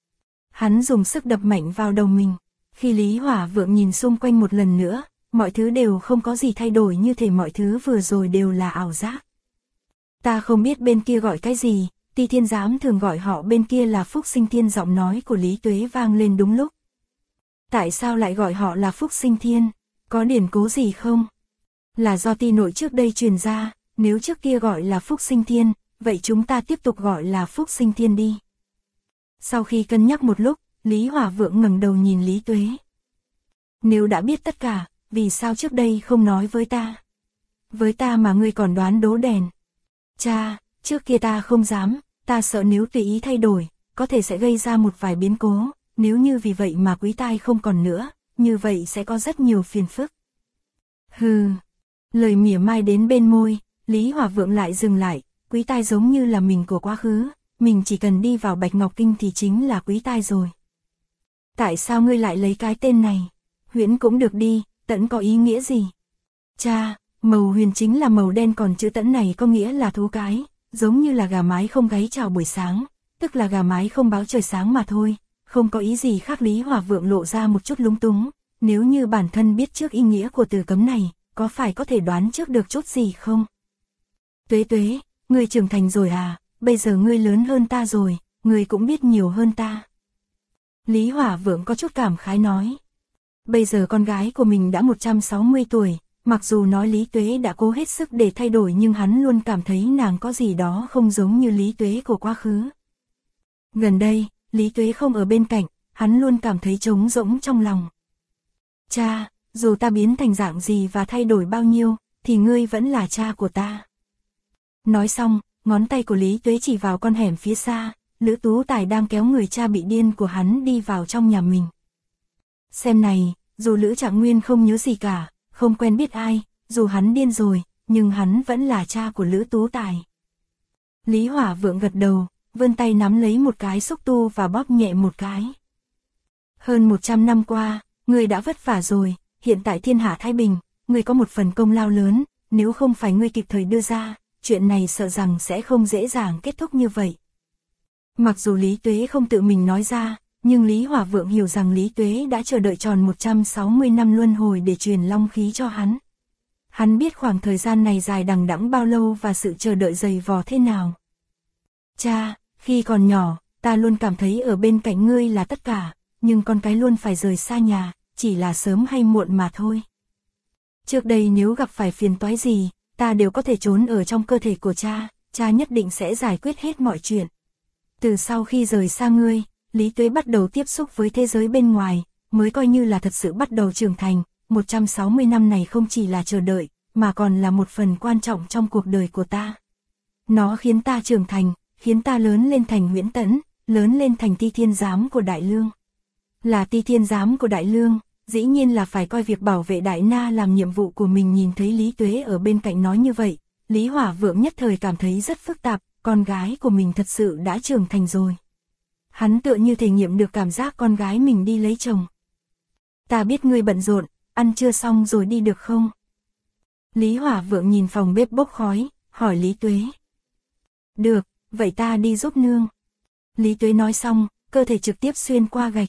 Hắn dùng sức đập mạnh vào đầu mình. Khi Lý Hỏa Vượng nhìn xung quanh một lần nữa, mọi thứ đều không có gì thay đổi, như thể mọi thứ vừa rồi đều là ảo giác. Ta không biết bên kia gọi cái gì, Ti Thiên Giám thường gọi họ bên kia là Phúc Sinh Thiên. Giọng nói của Lý Tuế vang lên đúng lúc. Tại sao lại gọi họ là Phúc Sinh Thiên? Có điển cố gì không? Là do Ti nội trước đây truyền ra, nếu trước kia gọi là Phúc Sinh Thiên, vậy chúng ta tiếp tục gọi là Phúc Sinh Thiên đi. Sau khi cân nhắc một lúc, Lý Hỏa Vượng ngẩng đầu nhìn Lý Tuế. Nếu đã biết tất cả, vì sao trước đây không nói với ta? Với ta mà ngươi còn đoán đố đèn. Cha, trước kia ta không dám, ta sợ nếu tùy ý thay đổi, có thể sẽ gây ra một vài biến cố, nếu như vì vậy mà quý tai không còn nữa, như vậy sẽ có rất nhiều phiền phức. Hừ, lời mỉa mai đến bên môi, Lý Hỏa Vượng lại dừng lại, quý tai giống như là mình của quá khứ, mình chỉ cần đi vào Bạch Ngọc Kinh thì chính là quý tai rồi. Tại sao ngươi lại lấy cái tên này? Huyễn cũng được đi, Tẫn có ý nghĩa gì? Cha, màu huyền chính là màu đen, còn chữ Tẫn này có nghĩa là thú cái, giống như là gà mái không gáy chào buổi sáng, tức là gà mái không báo trời sáng mà thôi, không có ý gì khác. Lý Hỏa Vượng lộ ra một chút lúng túng, nếu như bản thân biết trước ý nghĩa của từ cấm này, có phải có thể đoán trước được chút gì không? Tuế Tuế, ngươi trưởng thành rồi à, bây giờ ngươi lớn hơn ta rồi, ngươi cũng biết nhiều hơn ta. Lý Hỏa Vượng có chút cảm khái nói. Bây giờ con gái của mình đã 160 tuổi, mặc dù nói Lý Tuế đã cố hết sức để thay đổi nhưng hắn luôn cảm thấy nàng có gì đó không giống như Lý Tuế của quá khứ. Gần đây, Lý Tuế không ở bên cạnh, hắn luôn cảm thấy trống rỗng trong lòng. Cha, dù ta biến thành dạng gì và thay đổi bao nhiêu, thì ngươi vẫn là cha của ta. Nói xong, ngón tay của Lý Tuế chỉ vào con hẻm phía xa, Lữ Tú Tài đang kéo người cha bị điên của hắn đi vào trong nhà mình. Xem này, dù Lữ Trạng Nguyên không nhớ gì cả, không quen biết ai, dù hắn điên rồi, nhưng hắn vẫn là cha của Lữ Tú Tài. Lý Hỏa Vượng gật đầu, vươn tay nắm lấy một cái xúc tu và bóp nhẹ một cái. Hơn 100 năm qua, ngươi đã vất vả rồi, hiện tại thiên hạ thái bình, ngươi có một phần công lao lớn, nếu không phải ngươi kịp thời đưa ra, chuyện này sợ rằng sẽ không dễ dàng kết thúc như vậy. Mặc dù Lý Tuế không tự mình nói ra, nhưng Lý Hỏa Vượng hiểu rằng Lý Tuế đã chờ đợi tròn 160 năm luân hồi để truyền long khí cho hắn. Hắn biết khoảng thời gian này dài đằng đẵng bao lâu và sự chờ đợi dày vò thế nào. Cha, khi còn nhỏ, ta luôn cảm thấy ở bên cạnh ngươi là tất cả, nhưng con cái luôn phải rời xa nhà, chỉ là sớm hay muộn mà thôi. Trước đây nếu gặp phải phiền toái gì, ta đều có thể trốn ở trong cơ thể của cha, cha nhất định sẽ giải quyết hết mọi chuyện. Từ sau khi rời xa ngươi, Lý Tuế bắt đầu tiếp xúc với thế giới bên ngoài, mới coi như là thật sự bắt đầu trưởng thành. 160 năm này không chỉ là chờ đợi, mà còn là một phần quan trọng trong cuộc đời của ta. Nó khiến ta trưởng thành, khiến ta lớn lên thành Huyễn Tẫn, lớn lên thành Ti Thiên Giám của Đại Lương. Là Ti Thiên Giám của Đại Lương, dĩ nhiên là phải coi việc bảo vệ Đại Na làm nhiệm vụ của mình. Nhìn thấy Lý Tuế ở bên cạnh nói như vậy, Lý Hỏa Vượng nhất thời cảm thấy rất phức tạp, con gái của mình thật sự đã trưởng thành rồi. Hắn tựa như thể nghiệm được cảm giác con gái mình đi lấy chồng. Ta biết ngươi bận rộn, ăn trưa xong rồi đi được không? Lý Hỏa Vượng nhìn phòng bếp bốc khói, hỏi Lý Tuế. Được, vậy ta đi giúp nương. Lý Tuế nói xong, cơ thể trực tiếp xuyên qua gạch.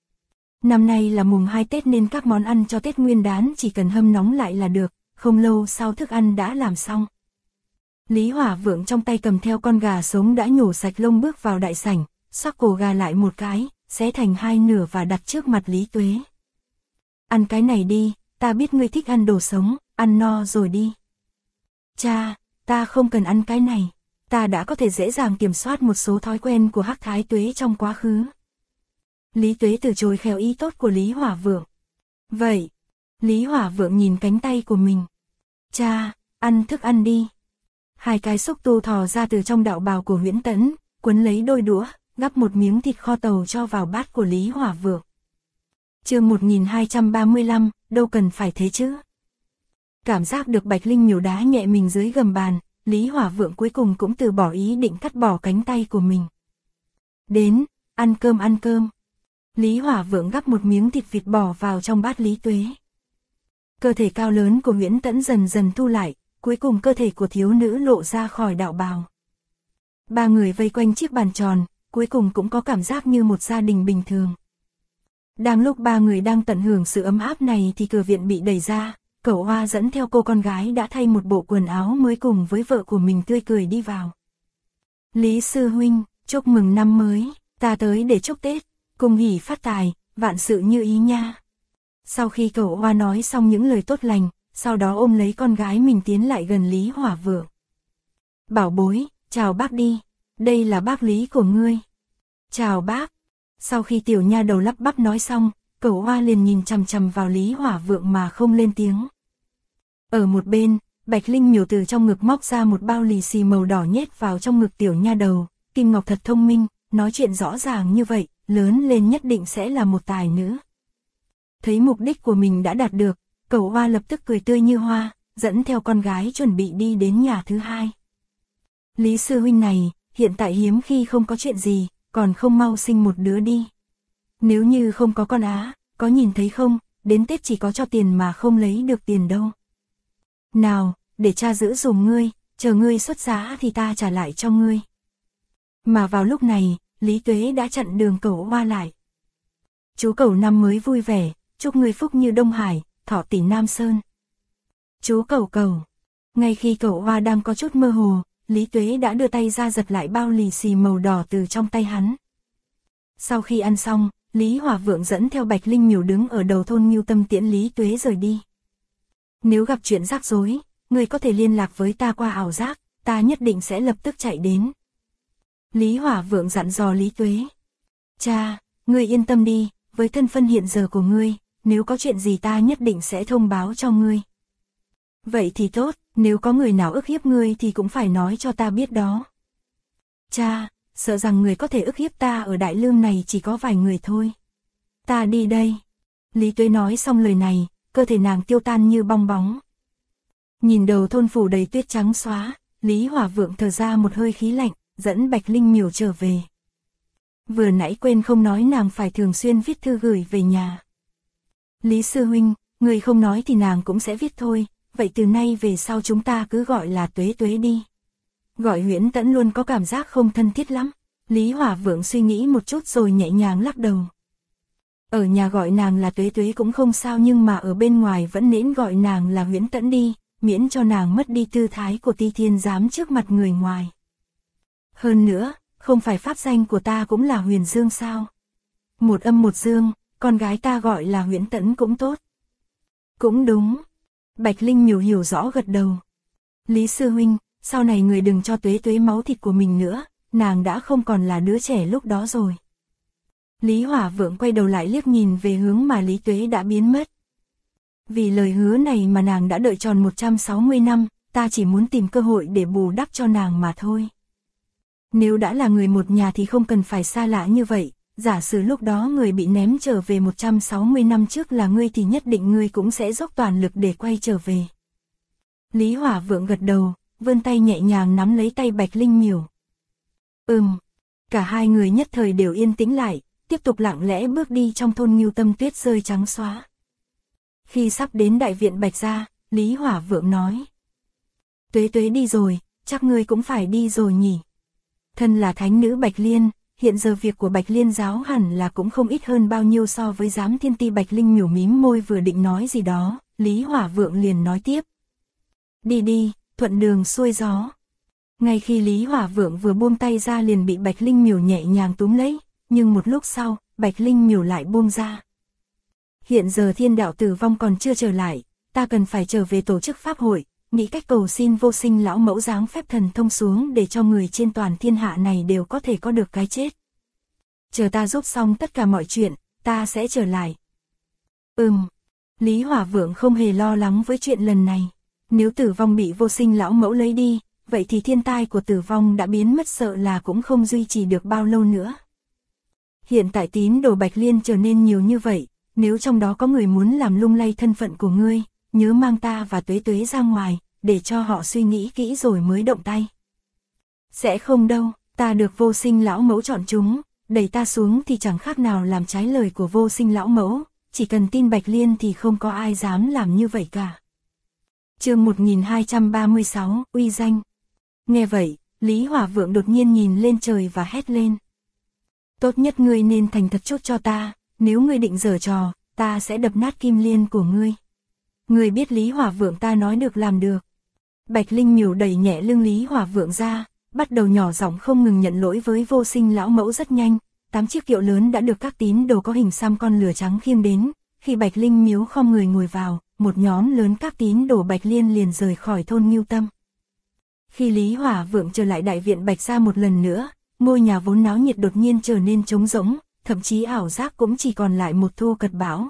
Năm nay là mùng 2 Tết nên các món ăn cho Tết Nguyên Đán chỉ cần hâm nóng lại là được, không lâu sau thức ăn đã làm xong. Lý Hỏa Vượng trong tay cầm theo con gà sống đã nhổ sạch lông bước vào đại sảnh, xoắc cổ gà lại một cái, xé thành hai nửa và đặt trước mặt Lý Tuế. Ăn cái này đi, ta biết ngươi thích ăn đồ sống, ăn no rồi đi. Cha, ta không cần ăn cái này, ta đã có thể dễ dàng kiểm soát một số thói quen của Hắc Thái Tuế trong quá khứ. Lý Tuế từ chối khéo ý tốt của Lý Hỏa Vượng. Vậy, Lý Hỏa Vượng nhìn cánh tay của mình. Cha, ăn thức ăn đi. Hai cái xúc tu thò ra từ trong đạo bào của Huyễn Tẫn, quấn lấy đôi đũa, gắp một miếng thịt kho tàu cho vào bát của Lý Hỏa Vượng. Chương 1235, đâu cần phải thế chứ. Cảm giác được Bạch Linh Miểu đá nhẹ mình dưới gầm bàn, Lý Hỏa Vượng cuối cùng cũng từ bỏ ý định cắt bỏ cánh tay của mình. Đến, ăn cơm ăn cơm. Lý Hỏa Vượng gắp một miếng thịt vịt bỏ vào trong bát Lý Tuế. Cơ thể cao lớn của Huyễn Tẫn dần dần thu lại, cuối cùng cơ thể của thiếu nữ lộ ra khỏi đạo bào. Ba người vây quanh chiếc bàn tròn, cuối cùng cũng có cảm giác như một gia đình bình thường. Đang lúc ba người đang tận hưởng sự ấm áp này thì cửa viện bị đẩy ra, Cẩu Hoa dẫn theo cô con gái đã thay một bộ quần áo mới cùng với vợ của mình tươi cười đi vào. Lý sư huynh, chúc mừng năm mới, ta tới để chúc Tết, cùng hỷ phát tài, vạn sự như ý nha. Sau khi Cẩu Hoa nói xong những lời tốt lành, sau đó ôm lấy con gái mình tiến lại gần Lý Hỏa Vượng. Bảo bối, chào bác đi, đây là bác Lý của ngươi. Chào bác. Sau khi tiểu nha đầu lắp bắp nói xong, Cẩu Hoa liền nhìn chằm chằm vào Lý Hỏa Vượng mà không lên tiếng. Ở một bên, Bạch Linh Miểu từ trong ngực móc ra một bao lì xì màu đỏ nhét vào trong ngực tiểu nha đầu. Kim Ngọc thật thông minh, nói chuyện rõ ràng như vậy, lớn lên nhất định sẽ là một tài nữ. Thấy mục đích của mình đã đạt được, Cẩu Hoa lập tức cười tươi như hoa, dẫn theo con gái chuẩn bị đi đến nhà thứ hai. Lý sư huynh này, hiện tại hiếm khi không có chuyện gì, còn không mau sinh một đứa đi. Nếu như không có con á, có nhìn thấy không, đến Tết chỉ có cho tiền mà không lấy được tiền đâu. Nào, để cha giữ dùm ngươi, chờ ngươi xuất giá thì ta trả lại cho ngươi. Mà vào lúc này, Lý Tuế đã chặn đường Cẩu Hoa lại. Chú Cẩu năm mới vui vẻ, chúc ngươi phúc như Đông Hải, thọ tỷ Nam Sơn. Chú Cẩu Cẩu. Ngay khi Cẩu Hoa đang có chút mơ hồ, Lý Tuế đã đưa tay ra giật lại bao lì xì màu đỏ từ trong tay hắn. Sau khi ăn xong, Lý Hỏa Vượng dẫn theo Bạch Linh Miểu đứng ở đầu thôn Ngưu Tâm tiễn Lý Tuế rời đi. Nếu gặp chuyện rắc rối, ngươi có thể liên lạc với ta qua ảo giác, ta nhất định sẽ lập tức chạy đến. Lý Hỏa Vượng dặn dò Lý Tuế. Cha, ngươi yên tâm đi, với thân phận hiện giờ của ngươi, nếu có chuyện gì ta nhất định sẽ thông báo cho ngươi. Vậy thì tốt, nếu có người nào ức hiếp ngươi thì cũng phải nói cho ta biết đó. Cha, sợ rằng người có thể ức hiếp ta ở Đại Lương này chỉ có vài người thôi. Ta đi đây. Lý Tuế nói xong lời này, cơ thể nàng tiêu tan như bong bóng. Nhìn đầu thôn phủ đầy tuyết trắng xóa, Lý Hỏa Vượng thở ra một hơi khí lạnh, dẫn Bạch Linh Miểu trở về. Vừa nãy quên không nói nàng phải thường xuyên viết thư gửi về nhà. Lý sư huynh, người không nói thì nàng cũng sẽ viết thôi, vậy từ nay về sau chúng ta cứ gọi là Tuế Tuế đi. Gọi Huyễn Tẫn luôn có cảm giác không thân thiết lắm. Lý Hỏa Vượng suy nghĩ một chút rồi nhẹ nhàng lắc đầu. Ở nhà gọi nàng là Tuế Tuế cũng không sao, nhưng mà ở bên ngoài vẫn nên gọi nàng là Huyễn Tẫn đi, miễn cho nàng mất đi tư thái của Ti Thiên Giám trước mặt người ngoài. Hơn nữa, không phải pháp danh của ta cũng là Huyền Dương sao? Một âm một dương, con gái ta gọi là Huyễn Tẫn cũng tốt. Cũng đúng. Bạch Linh Miểu hiểu rõ gật đầu. Lý sư huynh, sau này người đừng cho Tuế Tuế máu thịt của mình nữa, nàng đã không còn là đứa trẻ lúc đó rồi. Lý Hỏa Vượng quay đầu lại liếc nhìn về hướng mà Lý Tuế đã biến mất. Vì lời hứa này mà nàng đã đợi tròn 160 năm, ta chỉ muốn tìm cơ hội để bù đắp cho nàng mà thôi. Nếu đã là người một nhà thì không cần phải xa lạ như vậy, giả sử lúc đó người bị ném trở về 160 năm trước là ngươi thì nhất định ngươi cũng sẽ dốc toàn lực để quay trở về. Lý Hỏa Vượng gật đầu, vươn tay nhẹ nhàng nắm lấy tay Bạch Linh Miểu. Cả hai người nhất thời đều yên tĩnh lại, tiếp tục lặng lẽ bước đi trong thôn Ngưu Tâm tuyết rơi trắng xóa. Khi sắp đến đại viện Bạch gia, Lý Hỏa Vượng nói. Tuế Tuế đi rồi, chắc ngươi cũng phải đi rồi nhỉ. Thân là thánh nữ Bạch Liên, hiện giờ việc của Bạch Liên giáo hẳn là cũng không ít hơn bao nhiêu so với giám thiên ti. Bạch Linh Miểu mím môi vừa định nói gì đó, Lý Hỏa Vượng liền nói tiếp. Đi đi, thuận đường xuôi gió. Ngay khi Lý Hỏa Vượng vừa buông tay ra liền bị Bạch Linh Miểu nhẹ nhàng túm lấy, nhưng một lúc sau, Bạch Linh Miểu lại buông ra. Hiện giờ Thiên Đạo Tử Vong còn chưa trở lại, ta cần phải trở về tổ chức pháp hội, nghĩ cách cầu xin Vô Sinh lão mẫu giáng phép thần thông xuống để cho người trên toàn thiên hạ này đều có thể có được cái chết. Chờ ta giúp xong tất cả mọi chuyện, ta sẽ trở lại. Lý Hỏa Vượng không hề lo lắng với chuyện lần này. Nếu Tử Vong bị Vô Sinh lão mẫu lấy đi, vậy thì thiên tai của Tử Vong đã biến mất, sợ là cũng không duy trì được bao lâu nữa. Hiện tại tín đồ Bạch Liên trở nên nhiều như vậy, nếu trong đó có người muốn làm lung lay thân phận của ngươi, nhớ mang ta và Tuế Tuế ra ngoài, để cho họ suy nghĩ kỹ rồi mới động tay. Sẽ không đâu, ta được Vô Sinh lão mẫu chọn chúng, đẩy ta xuống thì chẳng khác nào làm trái lời của Vô Sinh lão mẫu, chỉ cần tin Bạch Liên thì không có ai dám làm như vậy cả. Chương 1236, uy danh. Nghe vậy, Lý Hỏa Vượng đột nhiên nhìn lên trời và hét lên. Tốt nhất ngươi nên thành thật chốt cho ta, nếu ngươi định giở trò, ta sẽ đập nát kim liên của ngươi. Ngươi biết Lý Hỏa Vượng ta nói được làm được. Bạch Linh Miểu đẩy nhẹ lưng Lý Hỏa Vượng ra, bắt đầu nhỏ giọng không ngừng nhận lỗi với Vô Sinh lão mẫu. Rất nhanh, 8 chiếc kiệu lớn đã được các tín đồ có hình xăm con lửa trắng khiêng đến. Khi Bạch Linh Miếu khom người ngồi vào, một nhóm lớn các tín đồ Bạch Liên liền rời khỏi thôn Ngưu Tâm. Khi Lý Hỏa Vượng trở lại đại viện Bạch gia một lần nữa, ngôi nhà vốn náo nhiệt đột nhiên trở nên trống rỗng, thậm chí ảo giác cũng chỉ còn lại một Thu Cật Bảo.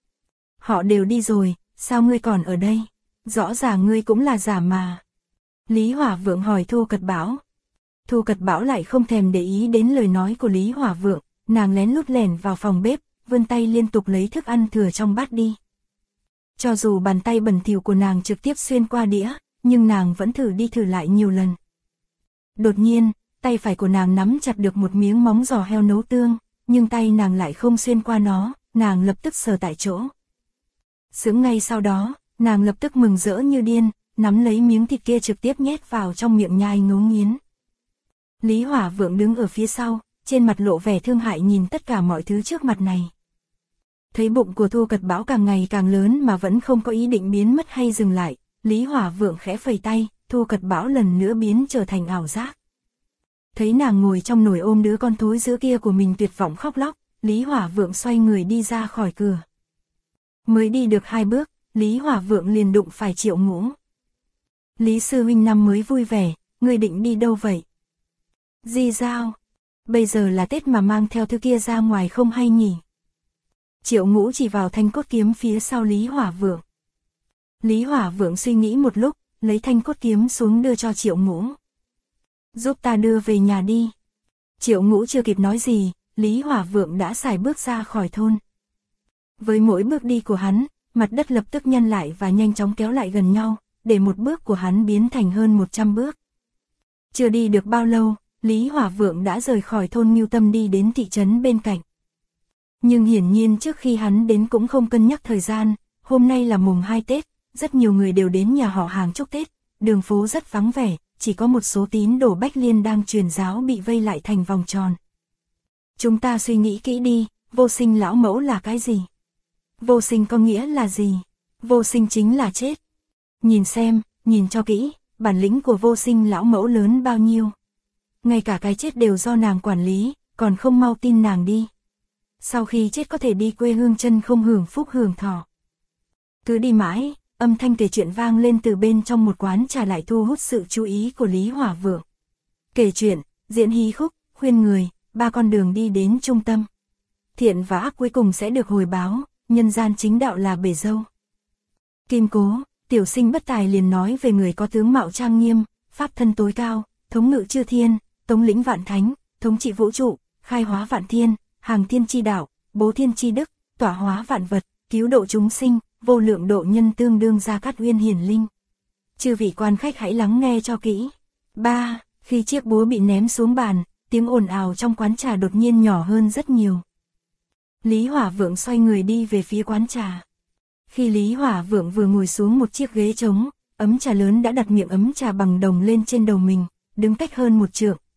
Họ đều đi rồi, sao ngươi còn ở đây? Rõ ràng ngươi cũng là giả mà. Lý Hỏa Vượng hỏi Thu Cật Bảo. Thu Cật Bảo lại không thèm để ý đến lời nói của Lý Hỏa Vượng, nàng lén lút lẻn vào phòng bếp, vươn tay liên tục lấy thức ăn thừa trong bát đi. Cho dù bàn tay bẩn thỉu của nàng trực tiếp xuyên qua đĩa, nhưng nàng vẫn thử đi thử lại nhiều lần. Đột nhiên, tay phải của nàng nắm chặt được một miếng móng giò heo nấu tương, nhưng tay nàng lại không xuyên qua nó, nàng lập tức sờ tại chỗ. Sững ngay sau đó, nàng lập tức mừng rỡ như điên, nắm lấy miếng thịt kia trực tiếp nhét vào trong miệng nhai ngấu nghiến. Lý Hỏa Vượng đứng ở phía sau, trên mặt lộ vẻ thương hại nhìn tất cả mọi thứ trước mặt này. Thấy bụng của Thu Cật Bảo càng ngày càng lớn mà vẫn không có ý định biến mất hay dừng lại, Lý Hỏa Vượng khẽ phẩy tay, Thu Cật Bảo lần nữa biến trở thành ảo giác. Thấy nàng ngồi trong nồi ôm đứa con thối giữa kia của mình tuyệt vọng khóc lóc, Lý Hỏa Vượng xoay người đi ra khỏi cửa. Mới đi được 2 bước, Lý Hỏa Vượng liền đụng phải Triệu Ngũ. Lý sư huynh năm mới vui vẻ, ngươi định đi đâu vậy? Di Giao, bây giờ là Tết mà mang theo thứ kia ra ngoài không hay nhỉ? Triệu Ngũ chỉ vào thanh cốt kiếm phía sau Lý Hỏa Vượng. Lý Hỏa Vượng suy nghĩ một lúc, lấy thanh cốt kiếm xuống đưa cho Triệu Ngũ. Giúp ta đưa về nhà đi. Triệu Ngũ chưa kịp nói gì, Lý Hỏa Vượng đã sải bước ra khỏi thôn. Với mỗi bước đi của hắn, mặt đất lập tức nhăn lại và nhanh chóng kéo lại gần nhau, để một bước của hắn biến thành hơn 100 bước. Chưa đi được bao lâu, Lý Hỏa Vượng đã rời khỏi thôn Ngưu Tâm đi đến thị trấn bên cạnh. Nhưng hiển nhiên trước khi hắn đến cũng không cân nhắc thời gian, hôm nay là mùng 2 Tết, rất nhiều người đều đến nhà họ hàng chúc Tết, đường phố rất vắng vẻ, chỉ có một số tín đồ Bách Liên đang truyền giáo bị vây lại thành vòng tròn. Chúng ta suy nghĩ kỹ đi, Vô Sinh lão mẫu là cái gì? Vô sinh có nghĩa là gì? Vô sinh chính là chết. Nhìn xem, nhìn cho kỹ, bản lĩnh của Vô Sinh lão mẫu lớn bao nhiêu. Ngay cả cái chết đều do nàng quản lý, còn không mau tin nàng đi. Sau khi chết có thể đi quê hương chân không hưởng phúc hưởng thọ. Cứ đi mãi, âm thanh kể chuyện vang lên từ bên trong một quán trà lại thu hút sự chú ý của Lý Hỏa Vượng. Kể chuyện, diễn hí khúc, khuyên người, 3 con đường đi đến trung tâm. Thiện và ác cuối cùng sẽ được hồi báo, nhân gian chính đạo là bể dâu. Kim Cố, tiểu sinh bất tài liền nói về người có tướng mạo trang nghiêm, pháp thân tối cao, thống ngự chư thiên, thống lĩnh vạn thánh, thống trị vũ trụ, khai hóa vạn thiên, hàng thiên chi đạo, bố thiên chi đức, tỏa hóa vạn vật, cứu độ chúng sinh, vô lượng độ nhân tương đương Gia Cát Uyên hiển linh. Chư vị quan khách hãy lắng nghe cho kỹ. 3. Khi chiếc búa bị ném xuống bàn, tiếng ồn ào trong quán trà đột nhiên nhỏ hơn rất nhiều. Lý Hỏa Vượng xoay người đi về phía quán trà. Khi Lý Hỏa Vượng vừa ngồi xuống một chiếc ghế trống, ấm trà lớn đã đặt miệng ấm trà bằng đồng lên trên đầu mình, đứng cách hơn 1 trượng,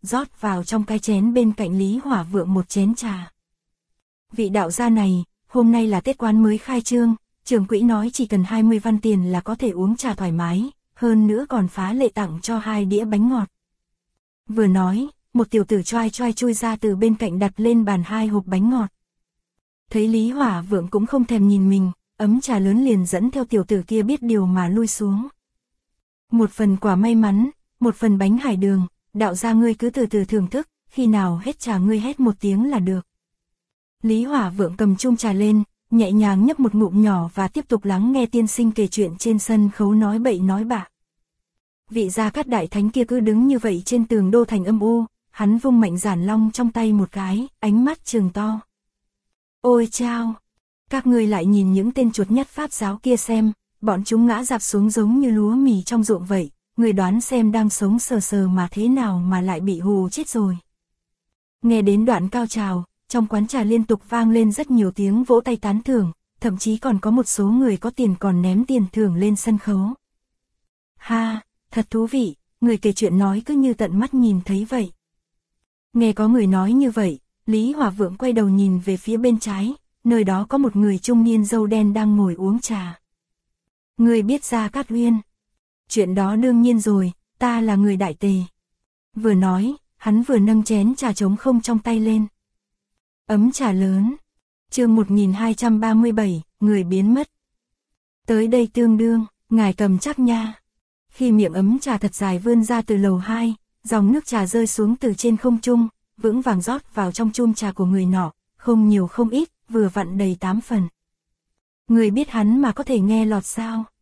rót vào trong cái chén bên cạnh Lý Hỏa Vượng một chén trà. Vị đạo gia này, hôm nay là Tết quán mới khai trương, trưởng quỹ nói chỉ cần 20 văn tiền là có thể uống trà thoải mái, hơn nữa còn phá lệ tặng cho 2 đĩa bánh ngọt. Vừa nói, một tiểu tử choai choai chui ra từ bên cạnh đặt lên bàn 2 hộp bánh ngọt. Thấy Lý Hỏa Vượng cũng không thèm nhìn mình, ấm trà lớn liền dẫn theo tiểu tử kia biết điều mà lui xuống. Một phần quả may mắn, một phần bánh hải đường, đạo gia ngươi cứ từ từ thưởng thức, khi nào hết trà ngươi hét một tiếng là được. Lý Hỏa Vượng cầm chung trà lên, nhẹ nhàng nhấp một ngụm nhỏ và tiếp tục lắng nghe tiên sinh kể chuyện trên sân khấu nói bậy nói bạ. Vị Gia Cát đại thánh kia cứ đứng như vậy trên tường đô thành âm u, hắn vung mạnh giản long trong tay một cái, ánh mắt trừng to. Ôi chao! Các ngươi lại nhìn những tên chuột nhất Pháp giáo kia xem, bọn chúng ngã rạp xuống giống như lúa mì trong ruộng vậy, người đoán xem đang sống sờ sờ mà thế nào mà lại bị hù chết rồi. Nghe đến đoạn cao trào, trong quán trà liên tục vang lên rất nhiều tiếng vỗ tay tán thưởng, thậm chí còn có một số người có tiền còn ném tiền thưởng lên sân khấu. Ha, thật thú vị, người kể chuyện nói cứ như tận mắt nhìn thấy vậy. Nghe có người nói như vậy, Lý Hỏa Vượng quay đầu nhìn về phía bên trái, nơi đó có một người trung niên râu đen đang ngồi uống trà. Người biết Gia Cát Uyên? Chuyện đó đương nhiên rồi, ta là người Đại Tề. Vừa nói, hắn vừa nâng chén trà trống không trong tay lên. Ấm trà lớn. Chương 1237, người biến mất. Tới đây tương đương, ngài cầm chắc nha. Khi miệng ấm trà thật dài vươn ra từ lầu 2, dòng nước trà rơi xuống từ trên không trung, vững vàng rót vào trong chum trà của người nọ, không nhiều không ít, vừa vặn đầy 8 phần. Người biết hắn mà có thể nghe lọt sao?